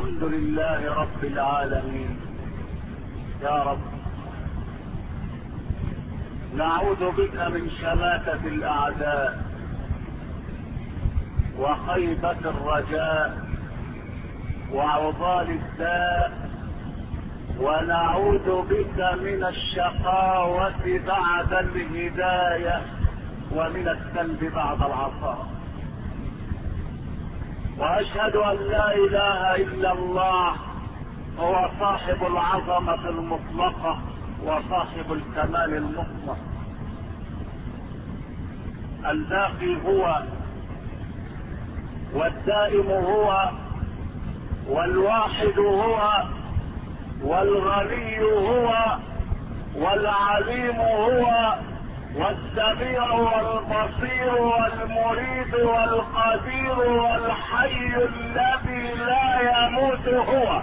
الحمد لله رب العالمين. يا رب نعوذ بك من شماتة الأعداء وخيبة الرجاء وعضال الداء، ونعوذ بك من الشقاوة بعد الهداية ومن السلب بعد العطاء. وأشهد أن لا إله إلا الله هو صاحب العظمة المطلقة وصاحب الكمال المطلق. الباقي هو، والدائم هو، والواحد هو، والغني هو، والعليم هو، والسميع والبصير والمريد والقدير والحي الذي لا يموت هو.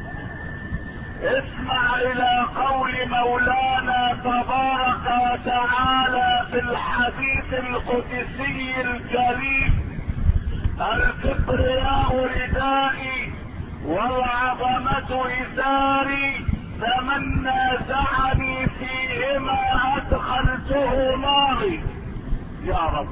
اسمع الى قول مولانا تبارك وتعالى في الحديث القدسي الكريم: الكبرياء ردائي والعظمة إزاري، فمن نازعني فيهما أدخلته ناري. يا رب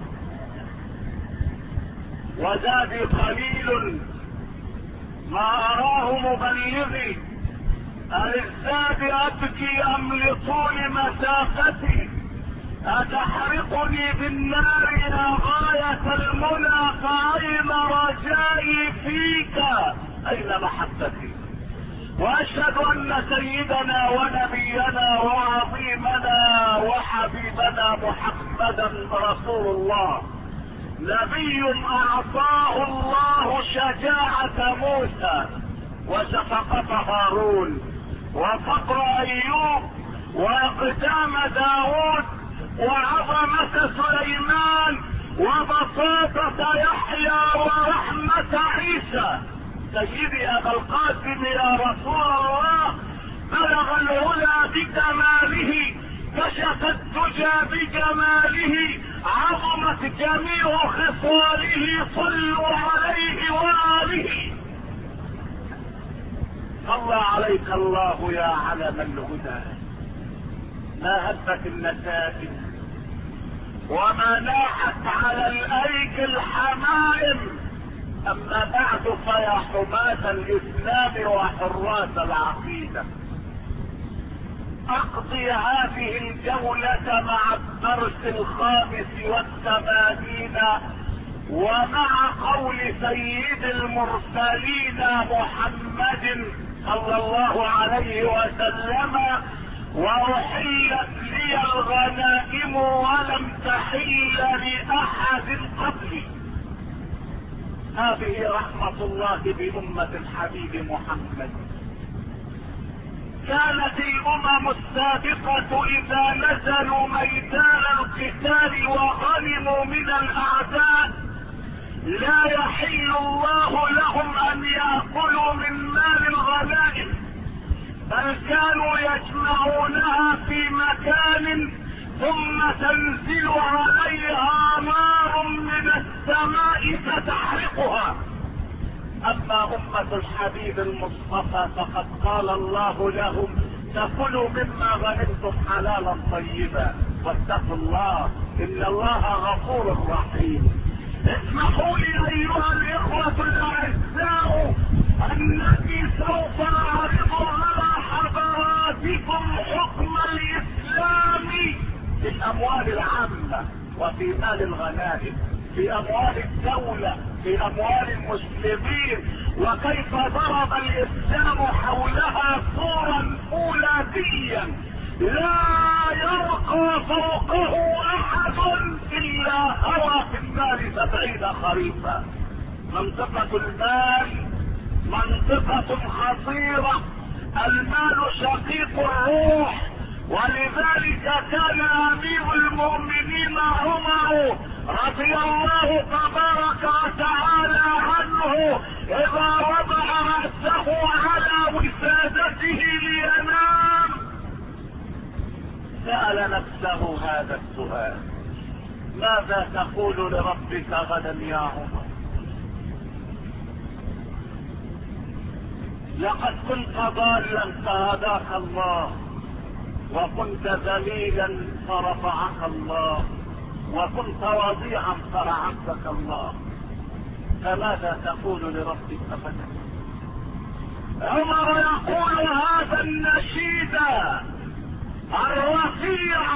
وزادي قليل ما أراه مبلغي، أللزاد أبكي أم لطول مسافتي؟ أتحرقني بالنار يا غاية المنى، فأين رجائي فيك؟ أين محبتي؟ وأشهد أن سيدنا ونبينا وعظيمنا وحبيبنا محمدا رسول الله، نبي أعطاه الله شجاعة موسى وشفقة هارون وفقر أيوب وإقدام داود وعظمة سليمان وبساطة يحيى ورحمة عيسى. سيدي أبا القاسم يا رسول الله، بلغ العلا بكماله، كشف الدجى بجماله، عظمت جميع خصاله، صلوا عليه وآله. صلى عليك الله يا علم الهدى، ما هبت النسائم وما ناحت على الأيك الحمائم. أما بعد فيا حماة الإسلام وحراس العقيدة، أقضي هذه الجولة مع الدرس 85 ومع قول سيد المرسلين محمد صلى الله عليه وسلم: وأحلت لي الغنائم ولم تحل لأحد قبلي. هذه رحمة الله بأمة الحبيب محمد. كانت الأمم السابقة إذا نزلوا ميدان القتال وغنموا من الأعداء لا يحل الله لهم أن يأكلوا من مال الغنائم، بل كانوا يجمعونها في مكان ثم تنزل عليها نار من السماء فتحرقها. أما أمة الحبيب المصطفى فقد قال الله لهم: فكلوا مما غنمتم حلالا طيبا واتقوا الله إن الله غفور رحيم. اسمحوا لي أيها الإخوة الأعزاء أنني سوف أعرض على حضراتكم حكم الإسلام في الأموال العامة وفي مال الغنائم، في أموال الدولة، في أموال المسلمين، وكيف ضرب الإسلام حولها سورا فولاذيا لا يرقى فوقه أحد إلا هوى في النار 70 خريفا. منطقة المال منطقة خطيرة، المال شقيق الروح، ولذلك كان أمير المؤمنين عمر رضي الله تبارك وتعالى عنه إذا وضع رأسه على وسادته لينام سأل نفسه هذا السؤال: ماذا تقول لربك غدا يا عمر؟ لقد كنت ضالا فهداك الله، وكنت ذليلا فرفعك الله، وكنت وضيعا فرعبك الله. فماذا تقول لربك ابدا؟ عمر يقول هذا النشيد الرفيع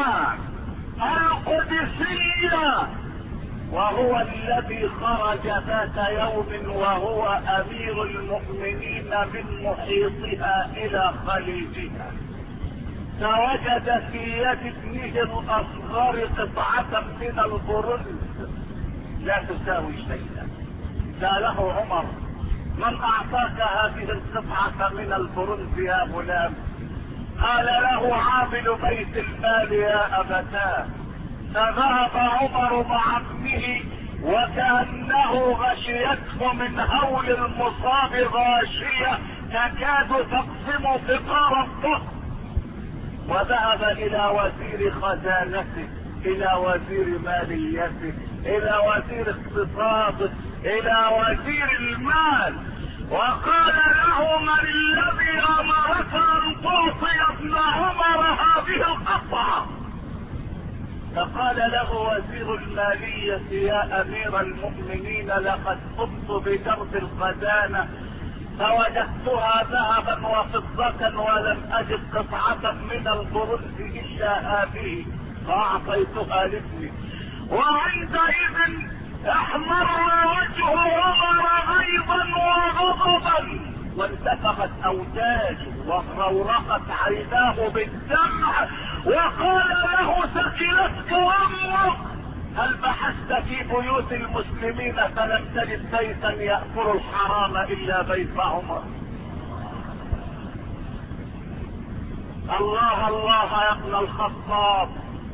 القدسي، وهو الذي خرج ذات يوم وهو امير المؤمنين من محيطها الى خليجها، فوجد في يد ابنه الاصغر قطعة من البرنس لا تساوي شيئا. سأله عمر: من اعطاك هذه القطعة من البرنس يا غلام؟ قال له: عامل بيت المال يا ابتاه. فذهب عمر مع ابنه وكأنه غشيته من هول المصاب غاشية تكاد تقسم فقار الظهر، وذهب الى وزير خزانته، الى وزير ماليته، الى وزير اقتصاده، الى وزير المال، وقال له: من الذي امرك ان تعطي ابن عمر هذه القطعة؟ فقال له وزير المالية: يا امير المؤمنين، لقد قمت بدرس الخزانة فوجدتها ذهبا وفضة ولم اجد قطعة من البرنس الا هذه، فاعطيتها لابني. وعندئذ احمر وجه عمر غيظا وغضبا، وانتفخت اوتاجه وخورقت عيناه بالدمع، وقال له: ثكلتك امك، هل بحثت في بيوت المسلمين فلم تجد بيتا يأكل الحرام الا بيت عمر؟ الله الله يا ابن الخطاب،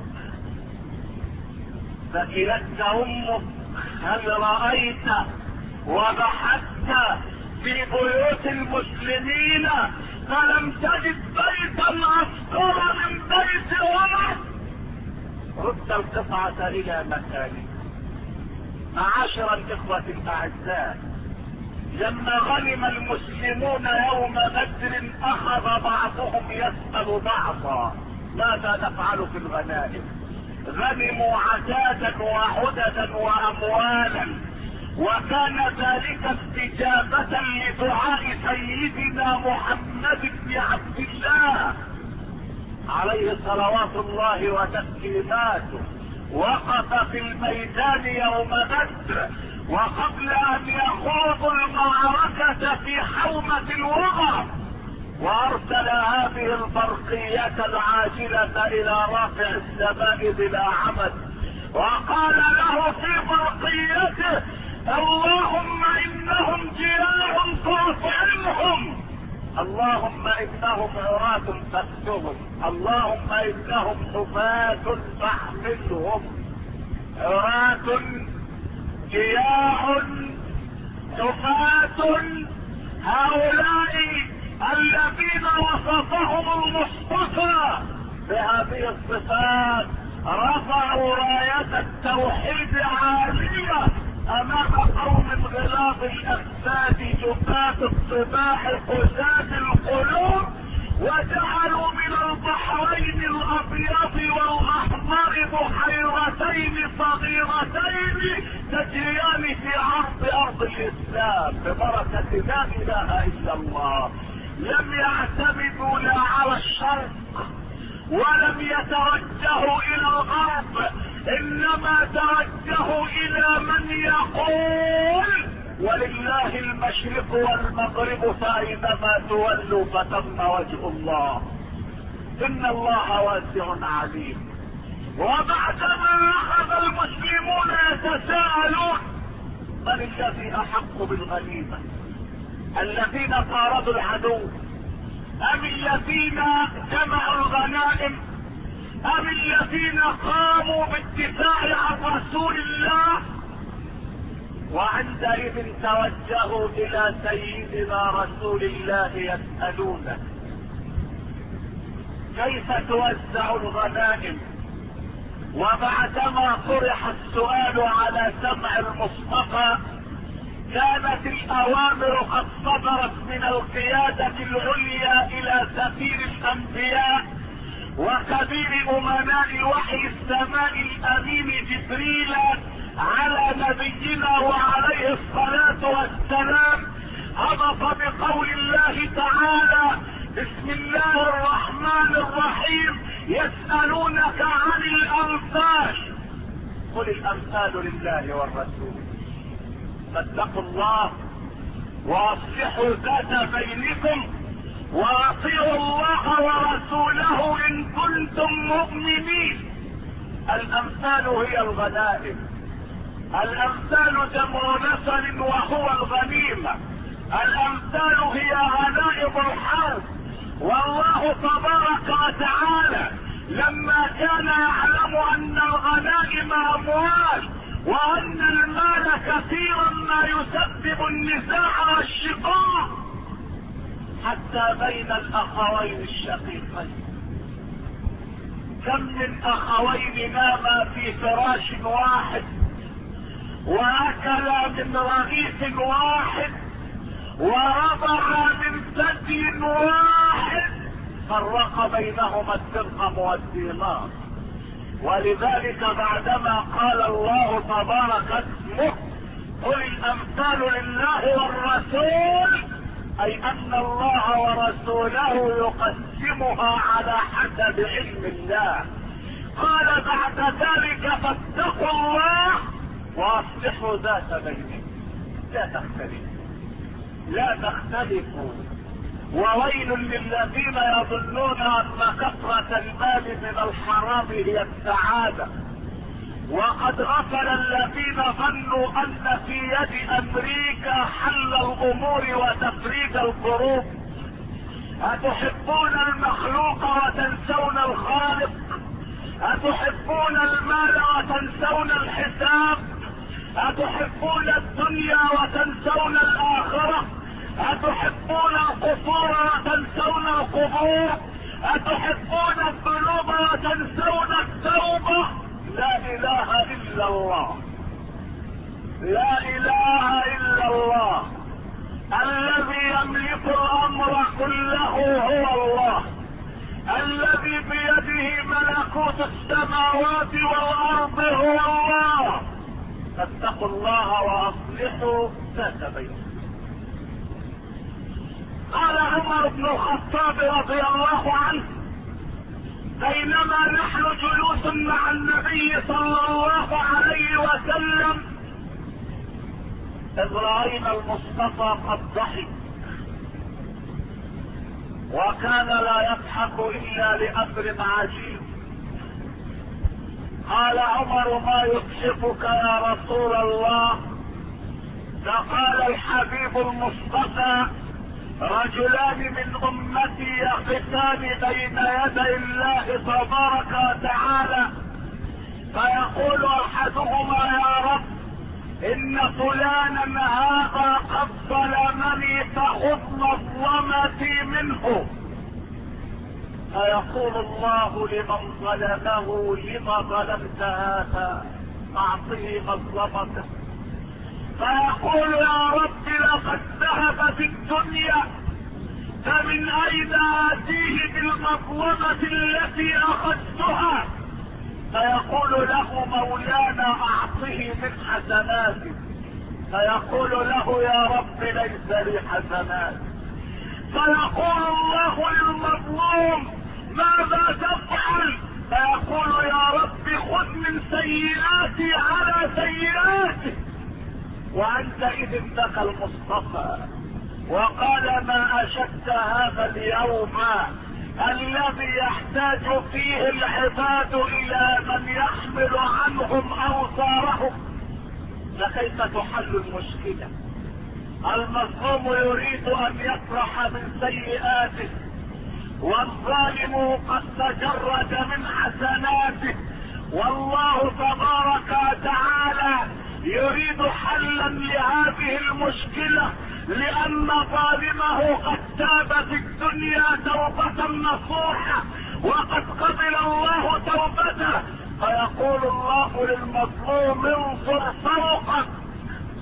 ثكلتك امك، هل رأيت وبحثت في بيوت المسلمين فلم تجد بيتا اصغر من بيت عمر؟ رد القطعة الى مكانه. معاشر الاخوة الاعزاء، لما غنم المسلمون يوم بدر اخذ بعضهم يسأل بعضا: ماذا نفعل في الغنائم؟ غنموا عتادا وعددا واموالا، وكان ذلك استجابة لدعاء سيدنا محمد بن عبد الله عليه صلوات الله وتسليماته. وقف في الميدان يوم بدر، وقبل ان يخوضوا المعركة في حومة الوغى، وارسل هذه البرقية العاجلة الى رافع السماء بلا عمد، وقال له في برقيته: اللهم انهم جياع فاطعمهم، اللهم انهم عراة فاكسهم، اللهم انهم حفاة فاحملهم. عراة جياع حفاة، هؤلاء الذين وصفهم المصطفى بهذه الصفات رفعوا راية التوحيد عالية امام قوم غلاظ الاجساد جفاة الصباح قساة القلوب، وجعلوا من البحرين الابيض والاحمر بحيرتين صغيرتين تجريان في عرض ارض الاسلام ببركة لا اله الا الله. لم يعتمدوا لا على الشرق ولم يتوجهوا الى الغرب، انما توجهوا الى من يقول: ولله المشرق والمغرب فاينما تولوا فتم وجه الله، ان الله واسع عليم. وبعدما اخذ المسلمون يتساءلون: من الذي احق بالغنيمة؟ الذين طاردوا العدو ام الذين جمعوا الغنائم ام الذين قاموا بالدفاع عن رسول الله؟ وعندئذ توجهوا الى سيدنا رسول الله يسألونه: كيف توزع الغنائم؟ وبعدما طرح السؤال على سمع المصطفى كانت الاوامر قد صدرت من القيادة العليا الى سفير الانبياء وكبير امناء وحي السماء الامين جبريل على نبينا وعليه الصلاة والسلام، هبط بقول الله تعالى: بسم الله الرحمن الرحيم، يسألونك عن الأنفال، قل الأنفال لله والرسول، فاتقوا الله واصلحوا ذات بينكم واطيعوا الله ورسوله ان كنتم مؤمنين. الأنفال هي الغنائم، الأمثال جمع نسل وهو الغنيمة، الأمثال هي غنائم الحرب. والله تبارك وتعالى لما كان يعلم ان الغنائم اموال وان المال كثيرا ما يسبب النزاع والشقاق حتى بين الاخوين الشقيقين، كم من اخوين ناما في فراش واحد واكلا من رغيف واحد ورضع من ثدي واحد، فرق بينهما الدرهم والدينار. ولذلك بعدما قال الله تبارك اسمه: قل الأمثال لله والرسول، اي ان الله ورسوله يقسمها على حسب علم الله. قال بعد ذلك: فاتقوا الله واصلحوا ذات بينكم. لا تختلفوا. وويل للذين يظنون ان كثرة المال من الحرام هي السعادة، وقد غفل الذين ظنوا ان في يد امريكا حل الامور وتفريج الكروب. اتحبون المخلوق وتنسون الخالق؟ اتحبون المال وتنسون الحساب؟ اتحبون الدنيا وتنسون الاخرة؟ اتحبون القصور وتنسون القبور؟ اتحبون الذنوب وتنسون التوبة؟ لا اله الا الله، لا اله الا الله. الذي يملك الامر كله هو الله، الذي بيده ملكوت السماوات والارض هو الله. فاتقوا الله واصلحوا ذات بينكم. قال عمر بن الخطاب رضي الله عنه: بينما نحن جلوس مع النبي صلى الله عليه وسلم اذ راينا المصطفى قد ضحك، وكان لا يضحك الا لامر عجيب. قال عمر: ما يضحكك يا رسول الله؟ فقال الحبيب المصطفى: رجلان من امتي يقفان بين يدي الله تبارك وتعالى، فيقول احدهما: يا رب ان فلانا هذا قد ظلمني فخذ مظلمتي منه. فيقول الله لمن ظلمه: لما ظلمت هذا؟ اعطه مظلمته. فيقول: يا رب لقد ذهب في الدنيا، فمن اين اتيه بالمظلمة التي اخذتها؟ فيقول له مولانا: اعطه من حسناته. فيقول له: يا رب ليس لي حسنات. فيقول الله للمظلوم: ماذا تفعل؟ فيقول: يا رب خذ من سيئاتي على سيئاتي. وانت اذ لك المصطفى. وقال: ما اشد هذا اليوم الذي يحتاج فيه العباد الى من يحمل عنهم اوزارهم. فكيف تحل المشكلة؟ المظلوم يريد ان يفرح من سيئاته، والظالم قد تجرد من حسناته، والله تبارك وتعالى يريد حلا لهذه المشكلة، لان ظالمه قد تاب في الدنيا توبة نصوحة وقد قبل الله توبته. فيقول الله للمظلوم: انظر فوقك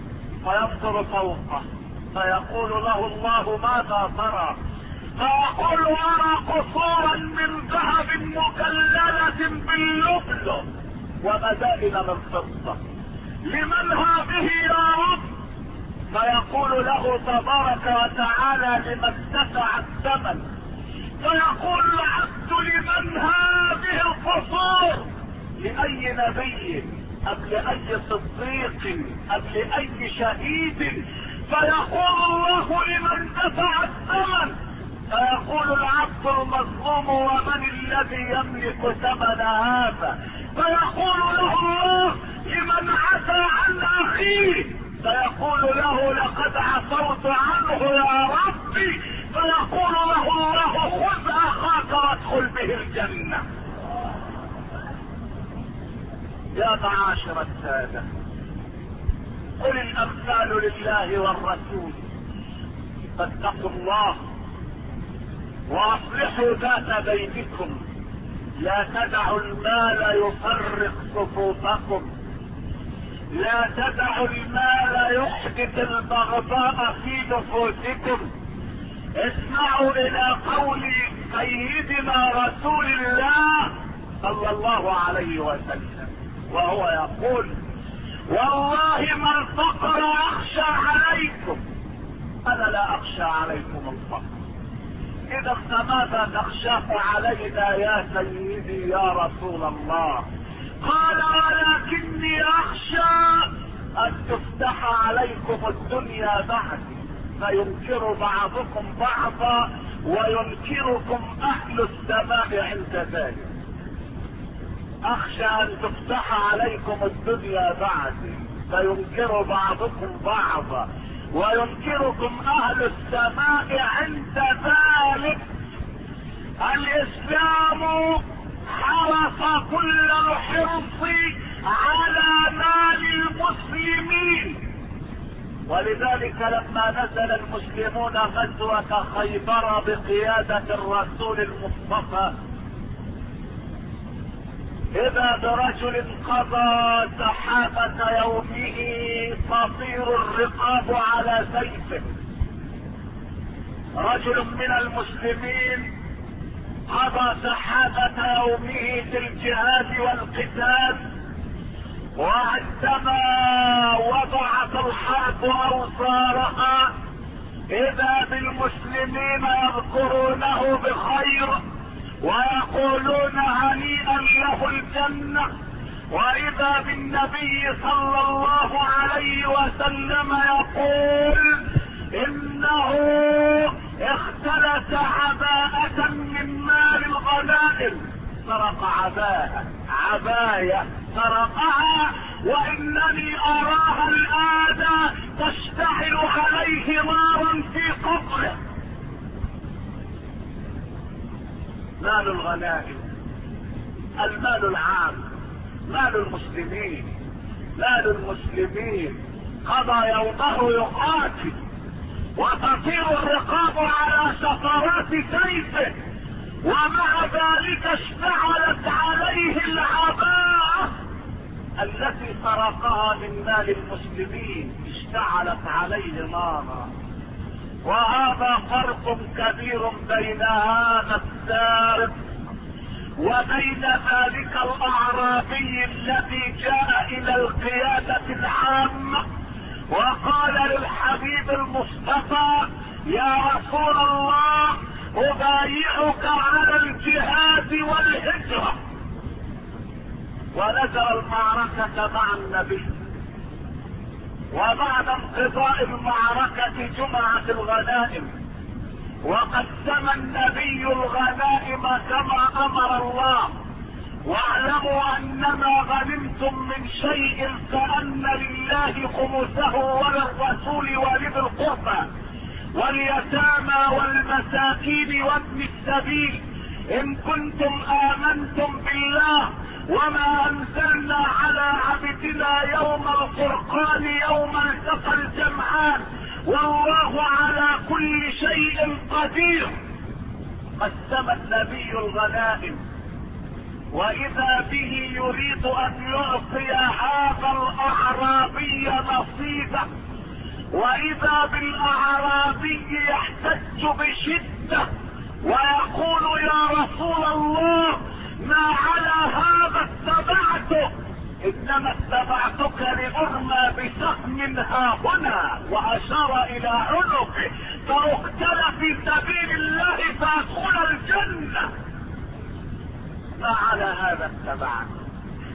فينظر فوقه فيقول له الله ماذا ترى؟ فيقول ارى قصورا من ذهب مكللة باللؤلؤ ومدائن من فضة. لمن هذه يا رب؟ فيقول له تبارك وتعالى لمن دفع الثمن. فيقول العبد لمن هذه القصور؟ لأي نبي أم لأي صديق أم لأي شهيد؟ فيقول الله لمن دفع الثمن. فيقول العبد المظلوم ومن الذي يملك ثمن هذا؟ فيقول له الله لمن عفى عن اخيه. فيقول له لقد عفوت عنه يا ربي. فيقول له الله خذ اخاك وادخل به الجنة. يا معاشر السادة، قل الامثال لله والرسول فاتقوا الله واصلحوا ذات بينكم. لا تدعوا المال يفرق صفوفكم. لا تدعوا المال يحدث البغضاء في نفوسكم. اسمعوا الى قول سيدنا رسول الله صلى الله عليه وسلم وهو يقول والله ما الفقر اخشى عليكم. انا لا اخشى عليكم الفقر. اذا فماذا تخشاه علينا يا سيدي يا رسول الله؟ قال ولكني اخشى ان تفتح عليكم الدنيا بعدي فينكر بعضكم بعضا وينكركم اهل السماء عند ذلك. اخشى ان تفتح عليكم الدنيا بعدي فينكر بعضكم بعضا وينكركم اهل السماء عند ذلك. الاسلام حرص كل الحرص على مال المسلمين، ولذلك لما نزل المسلمون غزوة خيبر بقيادة الرسول المصطفى اذا برجل قضى سحابة يومه تطير الرقاب على سيفه. رجل من المسلمين قضى سحابة يومه في الجهاد والقتال، وعندما وضعت الحرب اوزارها اذا بالمسلمين يذكرونه بخير ويقولون هنيئا له الجنة، واذا بالنبي صلى الله عليه وسلم يقول انه اختلس عباءة من مال الغنائم. سرق عباية سرقها وانني اراها الان تشتعل عليه نارا في قبره. مال الغنائم، المال العام، مال المسلمين، مال المسلمين قضى يومه يقاتل وتطير الرقاب على شفرات سيفه، ومع ذلك اشتعلت عليه العباءة التي سرقها من مال المسلمين، اشتعلت عليه نارا. وهذا فرق كبير بين هذا السارق وبين ذلك الاعرابي الذي جاء الى القيادة العامة وقال للحبيب المصطفى يا رسول الله ابايعك على الجهاد والهجرة. ونزل المعركة مع النبي، وبعد انقضاء المعركة جمعت الغنائم وقسم النبي الغنائم كما امر الله. واعلموا انما غنمتم من شيء فان لله خمسه وللرسول ولذي القربى واليتامى والمساكين وابن السبيل ان كنتم امنتم بالله وما انزلنا على عبدنا يوم الفرقان يوم التقى الجمعان والله على كل شيء قدير. قسم النبي الغنائم واذا به يريد ان يعطي هذا الاعرابي نصيبه واذا بالاعرابي يحتج بشدة ويقول يا رسول الله ما على هذا اتبعته، انما اتبعتك لارمى بسهم ها هنا، واشار الى عنقه فاقتل في سبيل الله فادخل الجنة. ما على هذا اتبعتك،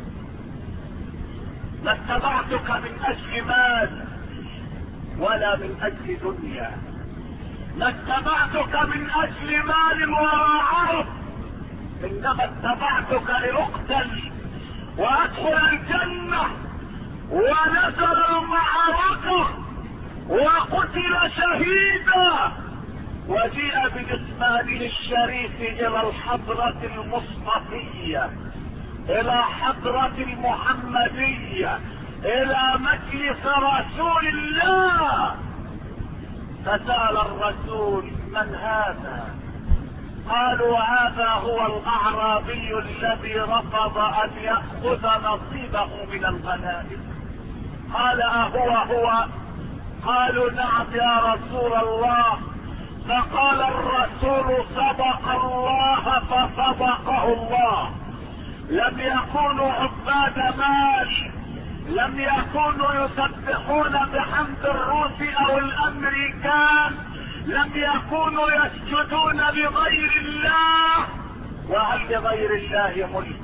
ما اتبعتك من اجل مال ولا من اجل دنيا، ما اتبعتك من اجل مال ولا عرض، انما اتبعتك لاقتل وادخل الجنة. ونزل المعركة وقتل شهيدا، وجيء بجسمانه الشريف الى الحضرة المصطفية، الى حضرة المحمدية، الى مجلس رسول الله. فسأل الرسول من هذا؟ قالوا هذا هو الاعرابي الذي رفض ان يأخذ نصيبه من الغنائم. قال هو؟ قالوا نعم يا رسول الله. فقال الرسول صدق الله فصدقه الله. لم يكونوا عباد مال، لم يكونوا يسبحون بحمد الروس او الامريكان، لم يكونوا يسجدون لغير الله. وهل لغير الله ملك؟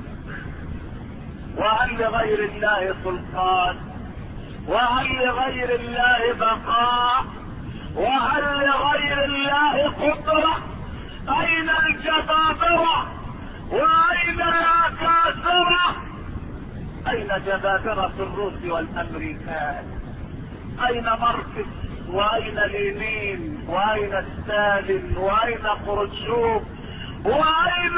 وهل لغير الله سلطان؟ وهل لغير الله بقاء؟ وهل لغير الله قدرة؟ اين الجبابرة واين الاكاسرة؟ اين جبابرة الروس والامريكان؟ اين ماركس واين لينين واين ستالين واين خروشوف واين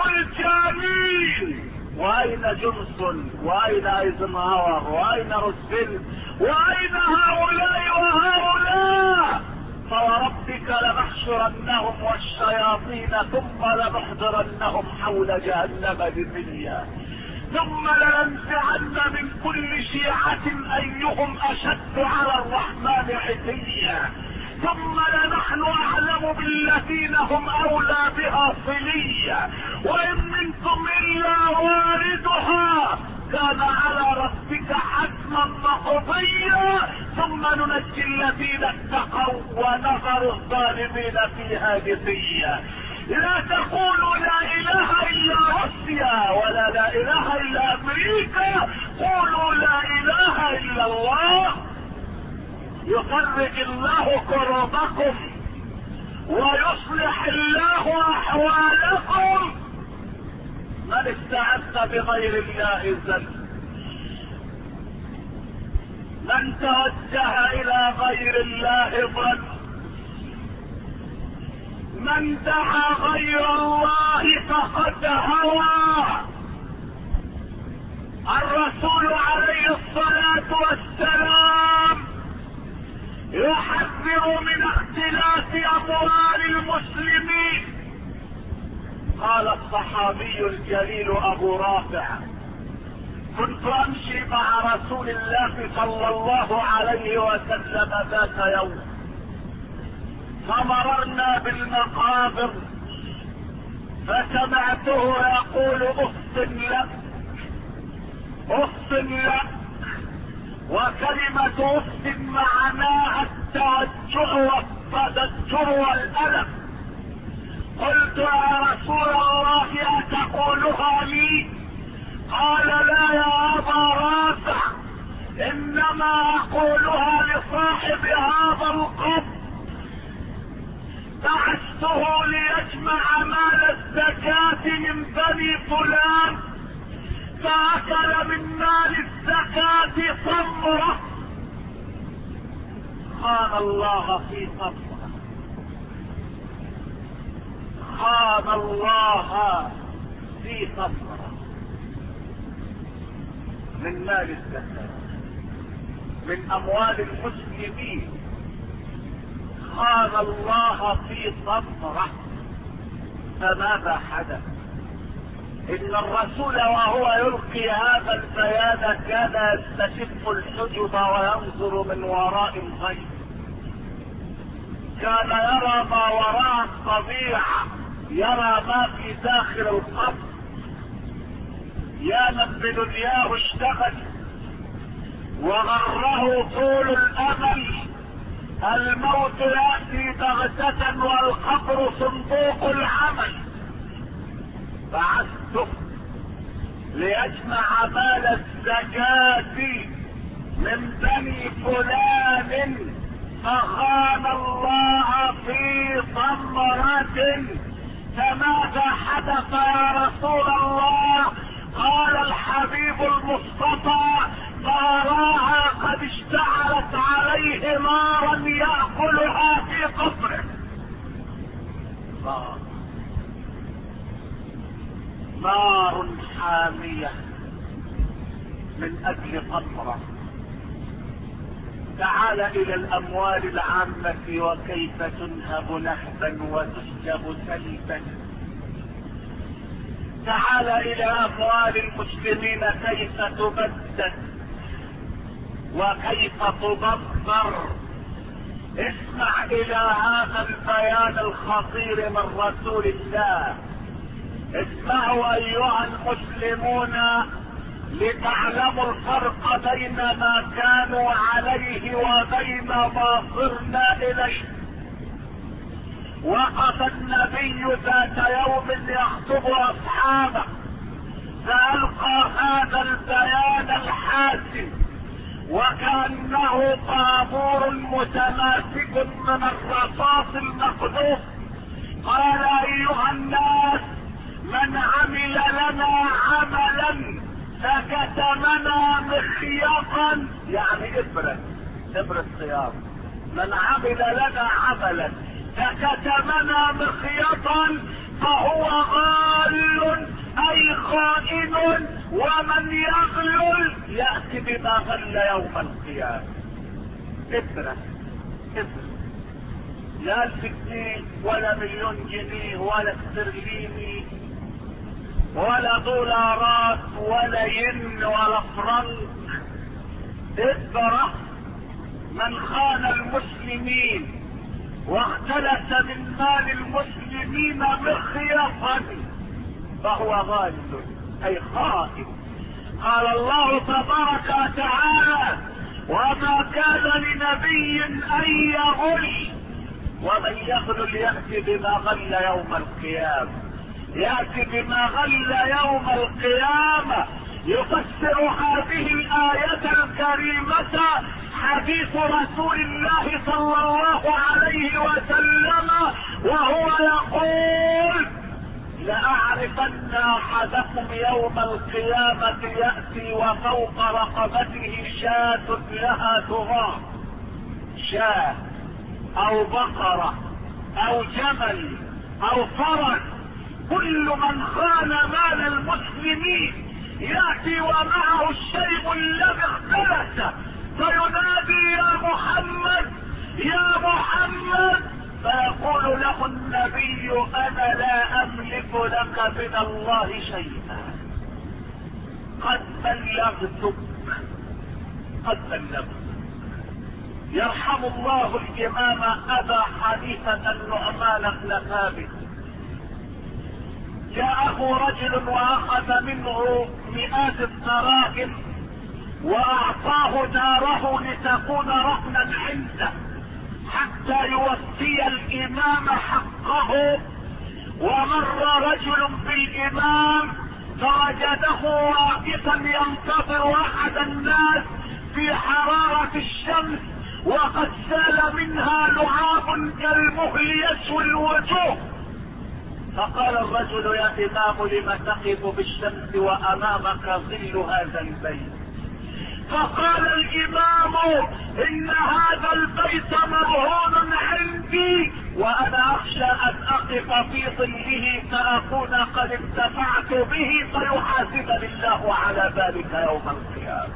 بولشافيك واين جونسون واين ايزنهاور واين روزفلت واين هؤلاء وهؤلاء؟ فوربك لنحشرنهم والشياطين ثم لنحضرنهم حول جهنم جثيا، ثم لننزعن من كل شيعة ايهم اشد على الرحمن عتيا، ثم لنحن اعلم بالذين هم اولى بها صليا، وان منكم الا واردها كان على ربك حتما مقضيا، ثم ننجي الذين اتقوا ونذر الظالمين فيها جثيا. لا تقولوا لا اله الا روسيا ولا لا اله الا امريكا، قولوا لا اله الا الله. يفرج الله كروبكم ويصلح الله احوالكم. من استعذ بغير الله زل، من توجه الى غير الله ضل، من دعا غير الله فقد هوى. الرسول عليه الصلاة والسلام يحذر من اختلاف اموال المسلمين. قال الصحابي الجليل ابو رافع: كنت امشي مع رسول الله صلى الله عليه وسلم ذات يوم، فمررنا بالمقابر فسمعته يقول اف لك اف لك، وكلمة اف معناها التوجع والتضجر والألم. قلت يا رسول الله أتقولها لي؟ قال لا يا أبا رافع، إنما أقولها لصاحب هذا القبر، بعثته ليجمع مال الزكاة من بني فلان، فأكل من مال الزكاة صمرة. خان الله في صمرة، خان الله في صمرة من مال الزكاة، من أموال المسلمين. خان الله في صمرة. فماذا حدث؟ ان الرسول وهو يلقي هذا البيان كان يستشف الحجب وينظر من وراء الغيب. كان يرى ما وراء الطبيعة، يرى ما في داخل القبر. يا من بدنياه اشتغل وغره طول الامل، الموت يأتي بغتة والقبر صندوق العمل. بعثته ليجمع مال الزكاة من بني فلان، فخان الله في ثمرة. فماذا حدث يا رسول الله؟ قال الحبيب المصطفى: فأراها قد اشتعلت عليه نارا يأكلها في قبره. نار حامية من اجل قطرة. تعال الى الاموال العامة وكيف تنهب نهبا وتسلب سلبا. تعال الى اموال المسلمين كيف تبدد وكيف تبذر. اسمع الى هذا البيان الخطير من رسول الله. اسمعوا ايها المسلمون لتعلموا الفرق بين ما كانوا عليه وبين ما صرنا اليه. وقف النبي ذات يوم يخطب اصحابه فالقى هذا البيان الحاسم وكأنه طابور متماسك من الرصاص المقذوف. قال: ايها الناس، من عمل لنا عملا فكتمنا مخيطا، يعني ابرة خياط. من عمل لنا عملا فكتمنا مخيطا فهو غال اي خائن، ومن يغلل يأتي بما غل يوم القيامة. ابرة لا 1000 جنيه ولا مليون جنيه ولا استرليني ولا دولارات ولا ين ولا فرنك. ابرة من خان المسلمين واختلس من مال المسلمين مخيطا فهو غال اي خائن. قال الله تبارك وتعالى: وما كان لنبي ان يغل، ومن يغل يأتي بما غل يوم القيامة. يأتي بما غل يوم القيامة. يفسر هذه الآية الكريمة حديث رسول الله صلى الله عليه وسلم وهو يقول: لأعرفن أحدكم يوم القيامة يأتي وفوق رقبته شاة لها ثغار، شاة او بقرة او جمل او فرس. كل من خان مال المسلمين يأتي ومعه الشيء الذي اختلس فينادي: يا محمد يا محمد. فيقول له النبي: انا لا املك لك من الله شيئا، قد بلغتك. يرحم الله الامام ابا حنيفة النعمان بن ثابت. جاءه رجل واخذ منه مئات الدراهم واعطاه داره لتكون رهنا عنده حتى يوفي الامام حقه. ومر رجل بالامام فوجده واقفا ينتظر احد الناس في حرارة الشمس وقد سال منها لعاب كالمهل يسوي الوجوه. فقال الرجل: يا امام، لم تقف بالشمس وامامك ظل هذا البيت؟ فقال الامام: ان هذا البيت مرهون عندي وانا اخشى ان اقف في ظله فاكون قد انتفعت به فيحاسبني الله على ذلك يوم القيامة.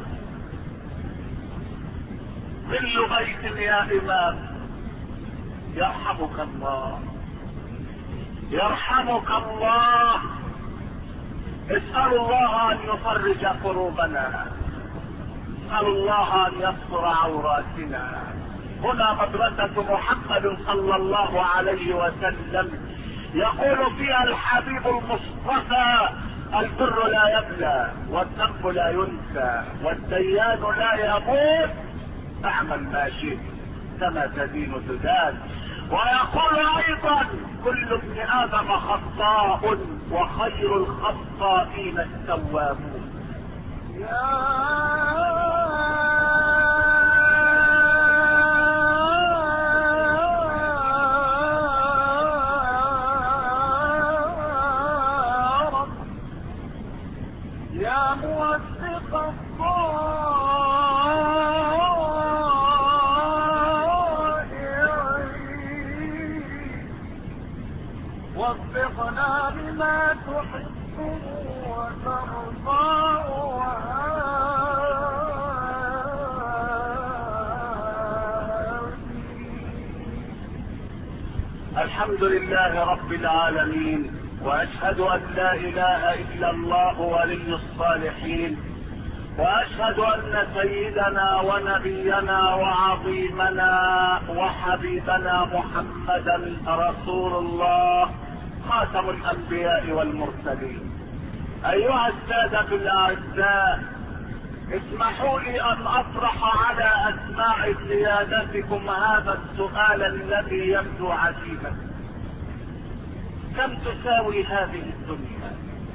ظل بيت يا امام. يرحمك الله، يرحمك الله. اسأل الله ان يفرج كروبنا، اسأل الله ان يستر عوراتنا، هنا مدرسة محمد صلى الله عليه وسلم، يقول فيها الحبيب المصطفى: البر لا يبلى، والذنب لا ينسى، والديان لا يموت، اعمل ما شئت كما تدين تدان. ويقول ايضا: كل ابن ادم خطاء وخير الخطائين التوابون. يا موفق الضائعين وفقنا بما تحب وترضى. الحمد لله رب العالمين، واشهد ان لا اله الا الله ولي الصالحين، واشهد ان سيدنا ونبينا وعظيمنا وحبيبنا محمدا رسول الله خاتم الانبياء والمرسلين. ايها السادة الاعزاء، اسمحوا لي ان اطرح على اسماع سيادتكم هذا السؤال الذي يبدو عجيبا: كم تساوي هذه الدنيا؟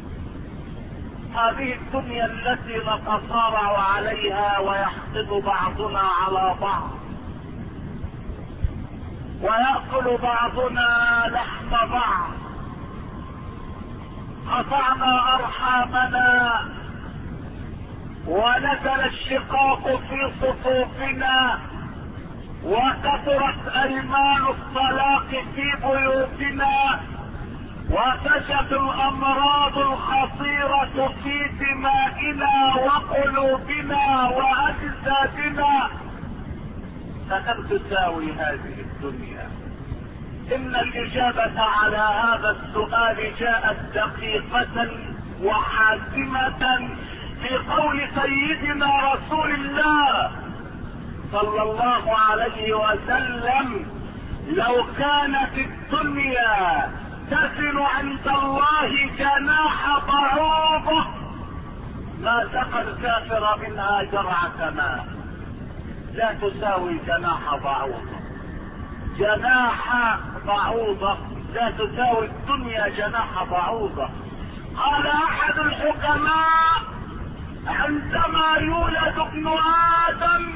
هذه الدنيا التي نتصارع عليها ويحقد بعضنا على بعض، ويأكل بعضنا لحم بعض، قطعنا ارحامنا ونزل الشقاق في صفوفنا، وكثرت ايمان الطلاق في بيوتنا، وفشت الامراض الخطيرة في دمائنا وقلوبنا واجسادنا. فكم تساوي هذه الدنيا؟ ان الاجابة على هذا السؤال جاءت دقيقة وحاسمة في قول سيدنا رسول الله صلى الله عليه وسلم: لو كانت الدنيا تزن عند الله جناح بعوضة ما سقى الكافر منها جرعة ماء. لا تساوي جناح بعوضة، جناح بعوضة لا تساوي الدنيا جناح بعوضة. قال احد الحكماء: عندما يولد ابن ادم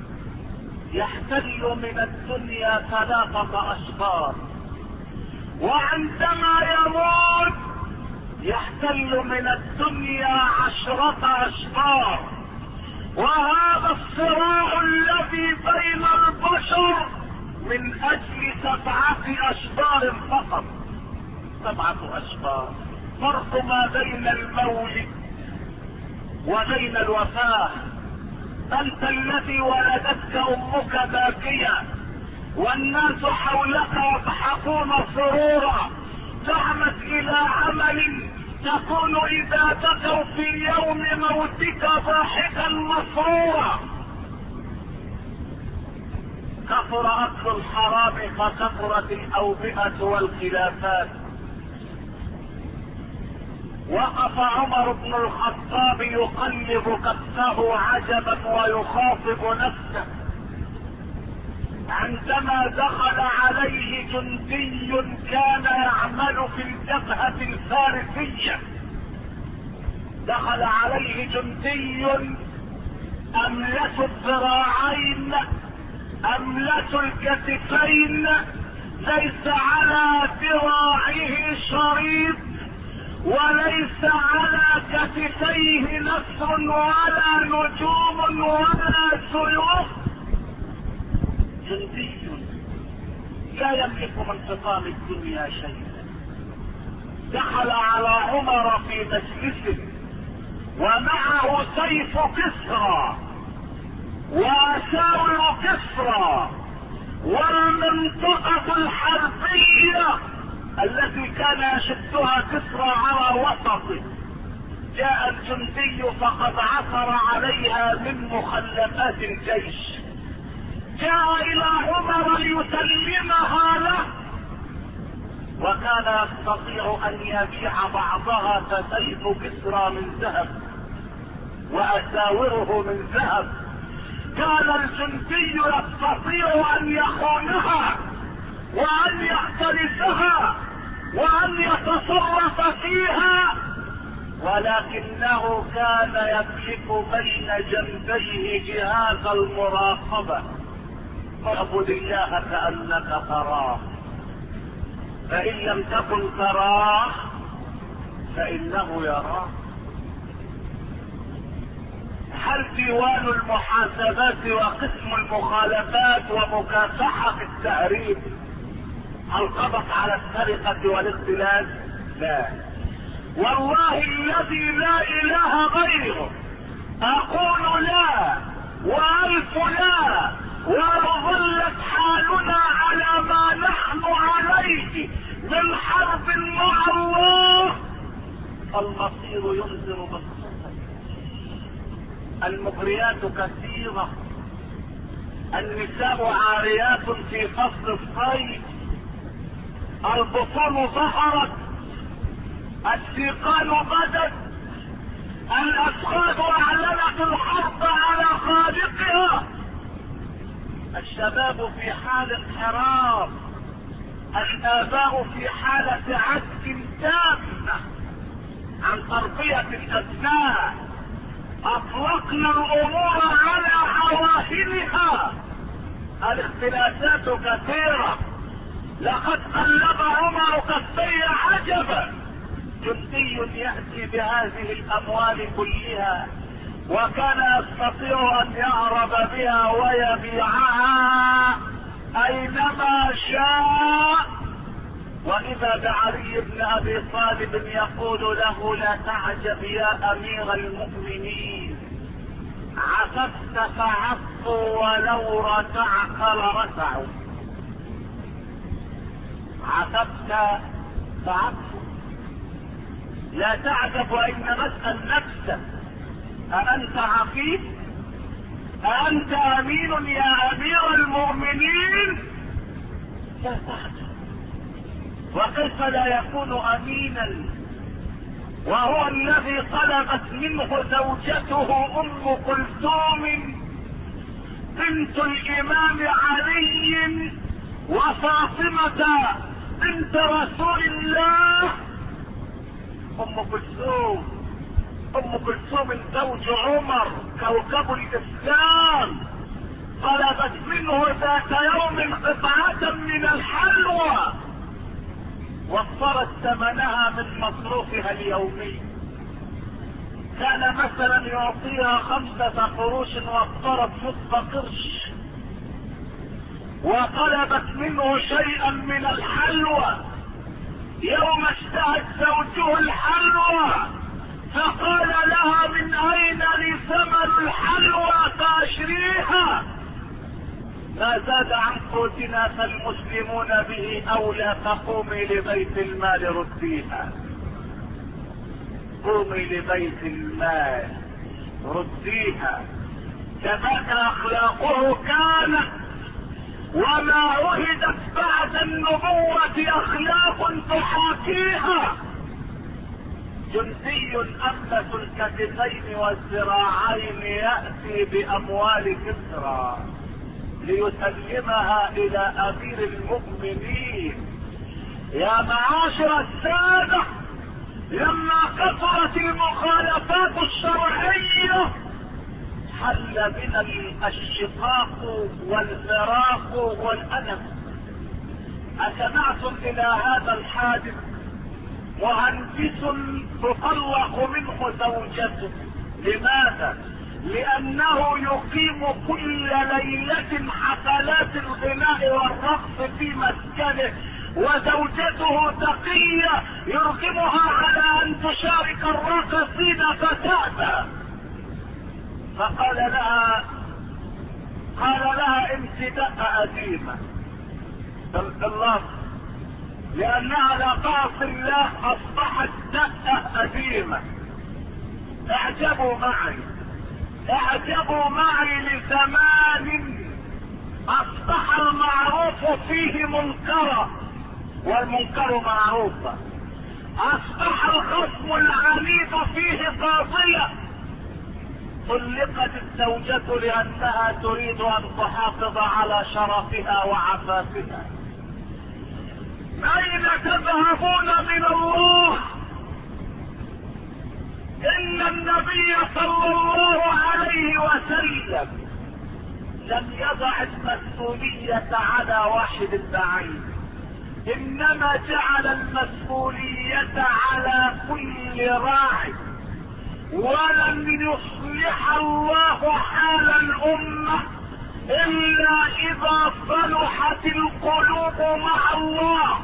يحتل من الدنيا 3 أشبار، وعندما يموت يحتل من الدنيا 10 أشبار. وهذا الصراع الذي بين البشر من اجل 7 أشبار فقط. 7 أشبار، فرق ما بين المولد وبين الوفاة. انت الذي ولدتك امك باكية والناس حولك يضحكون سرورا، تعمد الى عمل تكون اذا بكوا في يوم موتك ضاحكا مسرورا. كثر اكل الحرام فكثرت الاوبئة والخلافات. وقف عمر بن الخطاب يقلب كفه عجبا ويخاطب نفسه عندما دخل عليه جندي كان يعمل في الجبهة الفارسية. دخل عليه جندي املة الذراعين املة الكتفين، ليس على ذراعه شريط وليس على كتفيه نسر ولا نجوم ولا سيوف. جندي لا يملك من خطام الدنيا شيئا. دخل على عمر في مجلسه ومعه سيف كسرى واساور كسرى والمنطقة الحربية التي كان يشدها كسرى على وسطه. جاء الجندي فقد عثر عليها من مخلفات الجيش، جاء الى عمر ليسلمها له، وكان يستطيع ان يبيع بعضها فسيف كسرى من ذهب واساوره من ذهب. كان الجندي يستطيع ان يخونها وان يختلسها وان يتصرف فيها، ولكنه كان يملك بين جنبيه جهاز المراقبة. اعبد الله كأنك تراه، فإن لم تكن تراه فإنه يراه. هل ديوان المحاسبات وقسم المخالفات ومكافحة التهريب هل قضت على السرقة والاختلاس؟ لا، والله الذي لا اله غيره اقول لا والف لا، ولو ظلت حالنا على ما نحن عليه من حرب مع الله المصير ينذر بالخطر. المغريات كثيرة، النساء عاريات في فصل الصيف، البطون ظهرت، السيقان بدت، الأسخاد اعلنت الحرب على خالقها، الشباب في حال انحراف، الآباء في حالة عجز تامة عن تربية الأبناء، أطلقنا الأمور على عواهنها. الاختلافات كثيرة. لقد قلب عمر كفي عجبا، جندي يأتي بهذه الأموال كلها وكان يستطيع أن يهرب بها ويبيعها أينما شاء، وإذا بعلي بن أبي طالب يقول له لا تعجب يا أمير المؤمنين، عففت فعفوا ولو رتعك لرتعوا. عففت فعفوا، لا تعجب وإن مسأل نفسك، أأنت عفيف؟ أأنت أمين يا أمير المؤمنين؟ لا تعجب. وكيف لا يكون أمينا وهو الذي طلبت منه زوجته أم كلثوم بنت الإمام علي وفاطمة بنت رسول الله. أم كلثوم زوج عمر كوكب الإسلام طلبت منه ذات يوم قطعة من الحلوى وفرت ثمنها من مصروفها اليومي. كان مثلا يعطيها 5 قروش وفرت نصف قرش، وطلبت منه شيئا من الحلوى. يوم اشتهت زوجه الحلوى فقال لها من اين لي ثمن الحلوى فاشريها؟ ما زاد عن قوتنا فالمسلمون به اولى، فقومي لبيت المال رديها. قومي لبيت المال رديها. كذاك اخلاقه كانت، وما عهدت بعد النبوة اخلاق تحاكيها. جندي املس الكتفين والذراعين يأتي باموال كسرى ليسلمها الى امير المؤمنين. يا معاشر السادة، لما كثرت المخالفات الشرعية حل بنا الشقاق والفراق والألم. أسمعتم إلى هذا الحادث؟ مهندس تطلق منه زوجته. لماذا؟ لأنه يقيم كل ليلة حفلات الغناء والرقص في مسكنه، وزوجته تقية يرغمها على أن تشارك الراقصين فتأبى. فقال لها انت دقة قديمة بالله، لأنها لا تعصي الله أصبحت دقة قديمة. اعجبوا معي لزمان اصبح المعروف فيه منكرا والمنكر معروفا، اصبح الخصم العنيف فيه قاضية، طلقت الزوجة لانها تريد ان تحافظ على شرفها وعفافها. اين تذهبون من الله؟ ان النبي صلى الله عليه وسلم لم يضع المسؤولية على واحد بعيد، انما جعل المسؤولية على كل راعي، ولن يصلح الله حال الامة الا اذا صلحت القلوب مع الله.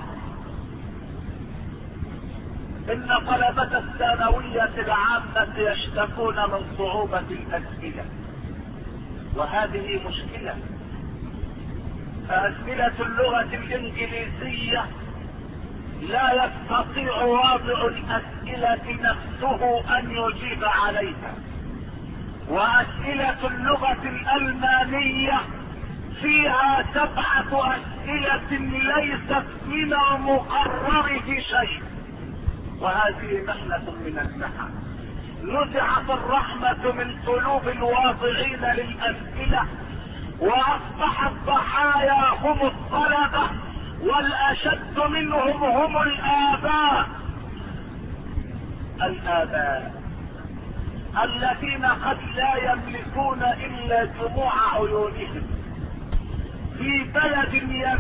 ان طلبة الثانوية العامة يشتكون من صعوبة الاسئلة، وهذه مشكلة. فاسئلة اللغة الانجليزية لا يستطيع واضع الاسئلة نفسه ان يجيب عليها، واسئلة اللغة الالمانية فيها 7 اسئلة ليست من المقرر في شيء، وهذه محنة من المحن. نزعت الرحمة من قلوب الواضعين للاسئلة، واصبح الضحايا هم الطلبة، والاشد منهم هم الاباء الذين قد لا يملكون الا دموع عيونهم في بلد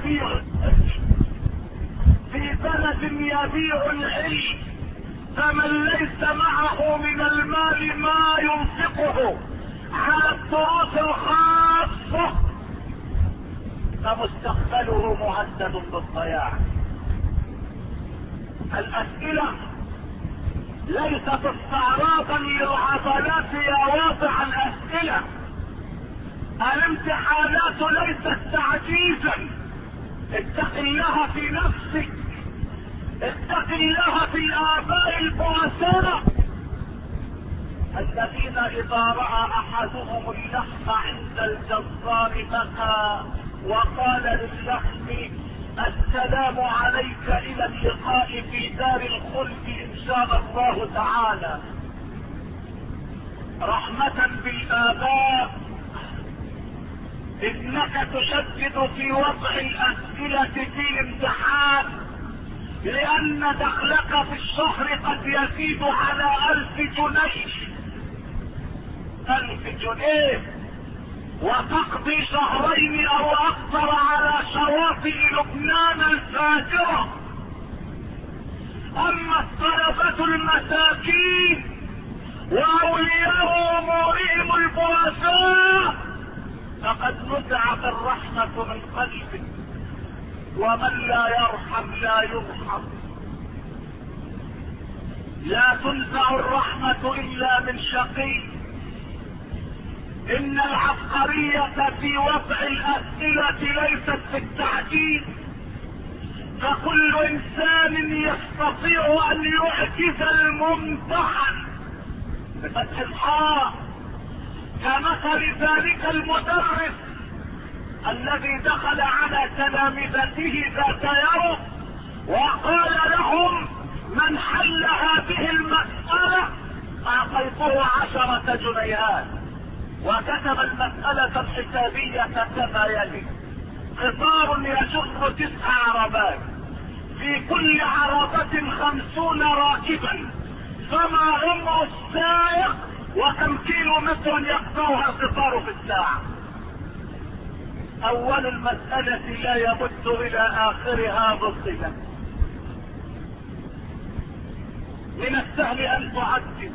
يبيع العلم، فمن ليس معه من المال ما ينفقه على الدروس الخاصة فمستقبله مهدد بالضياع. الاسئلة ليست استعراضا للعضلات يا واضع الاسئلة، الامتحانات ليست تعجيزا. اتق الله في نفسك، اتق الله في الاباء البؤساء الذين اذا راى احدهم اللحم عند الجزار بكى وقال للحم السلام عليك الى اللقاء في دار الخلد ان شاء الله تعالى. رحمة بالاباء انك تشدد في وضع الاسئلة في الامتحان، لان دخلك في الشهر قد يزيد على 1000 جنيه، 1000 جنيه، وتقضي شهرين او اكثر على شواطئ لبنان الفاجرة. اما الطلبة المساكين واولياء امورهم البؤساء فقد نزعت الرحمة من قلبه، ومن لا يرحم لا يرحم. لا تنزع الرحمة الا من شقي. ان العبقرية في وضع الاسئلة ليست في التعجيز، فكل انسان يستطيع ان يعجز الممتحن بفتح الحاء، كمثل ذلك المدرس الذي دخل على تلامذته ذات يوم وقال لهم من حل هذه المسألة اعطيته 10 جنيهات، وكتب المسألة الحسابية كما يلي: قطار يجر 9 عربات، في كل عربة 50 راكبا، فما عمر السائق وكم كيلو متر يقطعها القطار في الساعة. اول المسألة لا يمد الى اخرها بصلة. من السهل ان تعجز،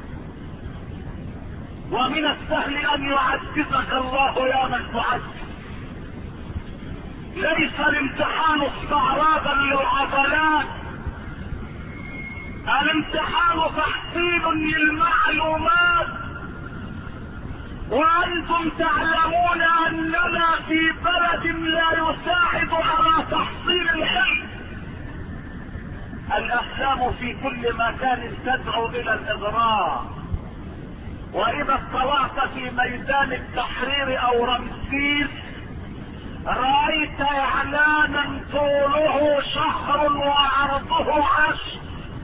ومن السهل ان يعجزك الله يا من تعجز. ليس الامتحان استعراضا للعضلات، الامتحان تحصيل للمعلومات. وانتم تعلمون اننا في بلد لا يساعد على تحصيل العلم. الاحلام في كل مكان تدعو الى الاغراء، واذا اطلعت في ميدان التحرير او رمسيس رأيت اعلانا طوله شهر وعرضه عشر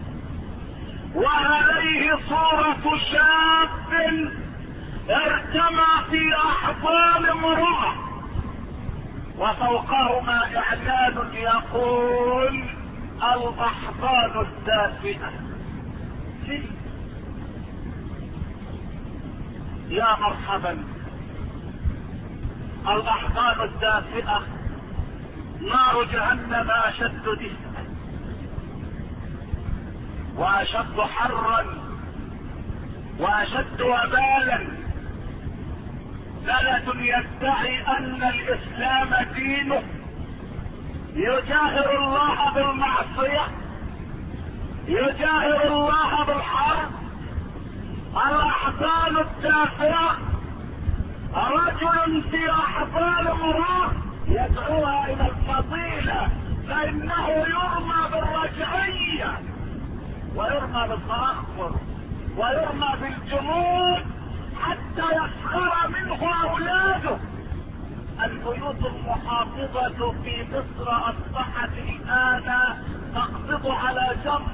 وعليه صورة شاب ارتمى في احضان امرأة وفوقهما اعلان يقول الاحضان الدافئة. يا مرحبا، الاحضان الدافئة نار جهنم اشد دفئا واشد حرا واشد وبالا. بلد يدعي ان الاسلام دينه يجاهر الله بالمعصية، يجاهر الله بالحرب. الاحضان الدافئة رجل في احضان امرأة يدعوها الى الفضيلة، فانه يرمى بالرجعية ويرمى بالتأخر ويرمى بالجمود حتى يسخر منه اولاده. البيوت المحافظة في مصر اصبحت الان تقبض على جنب،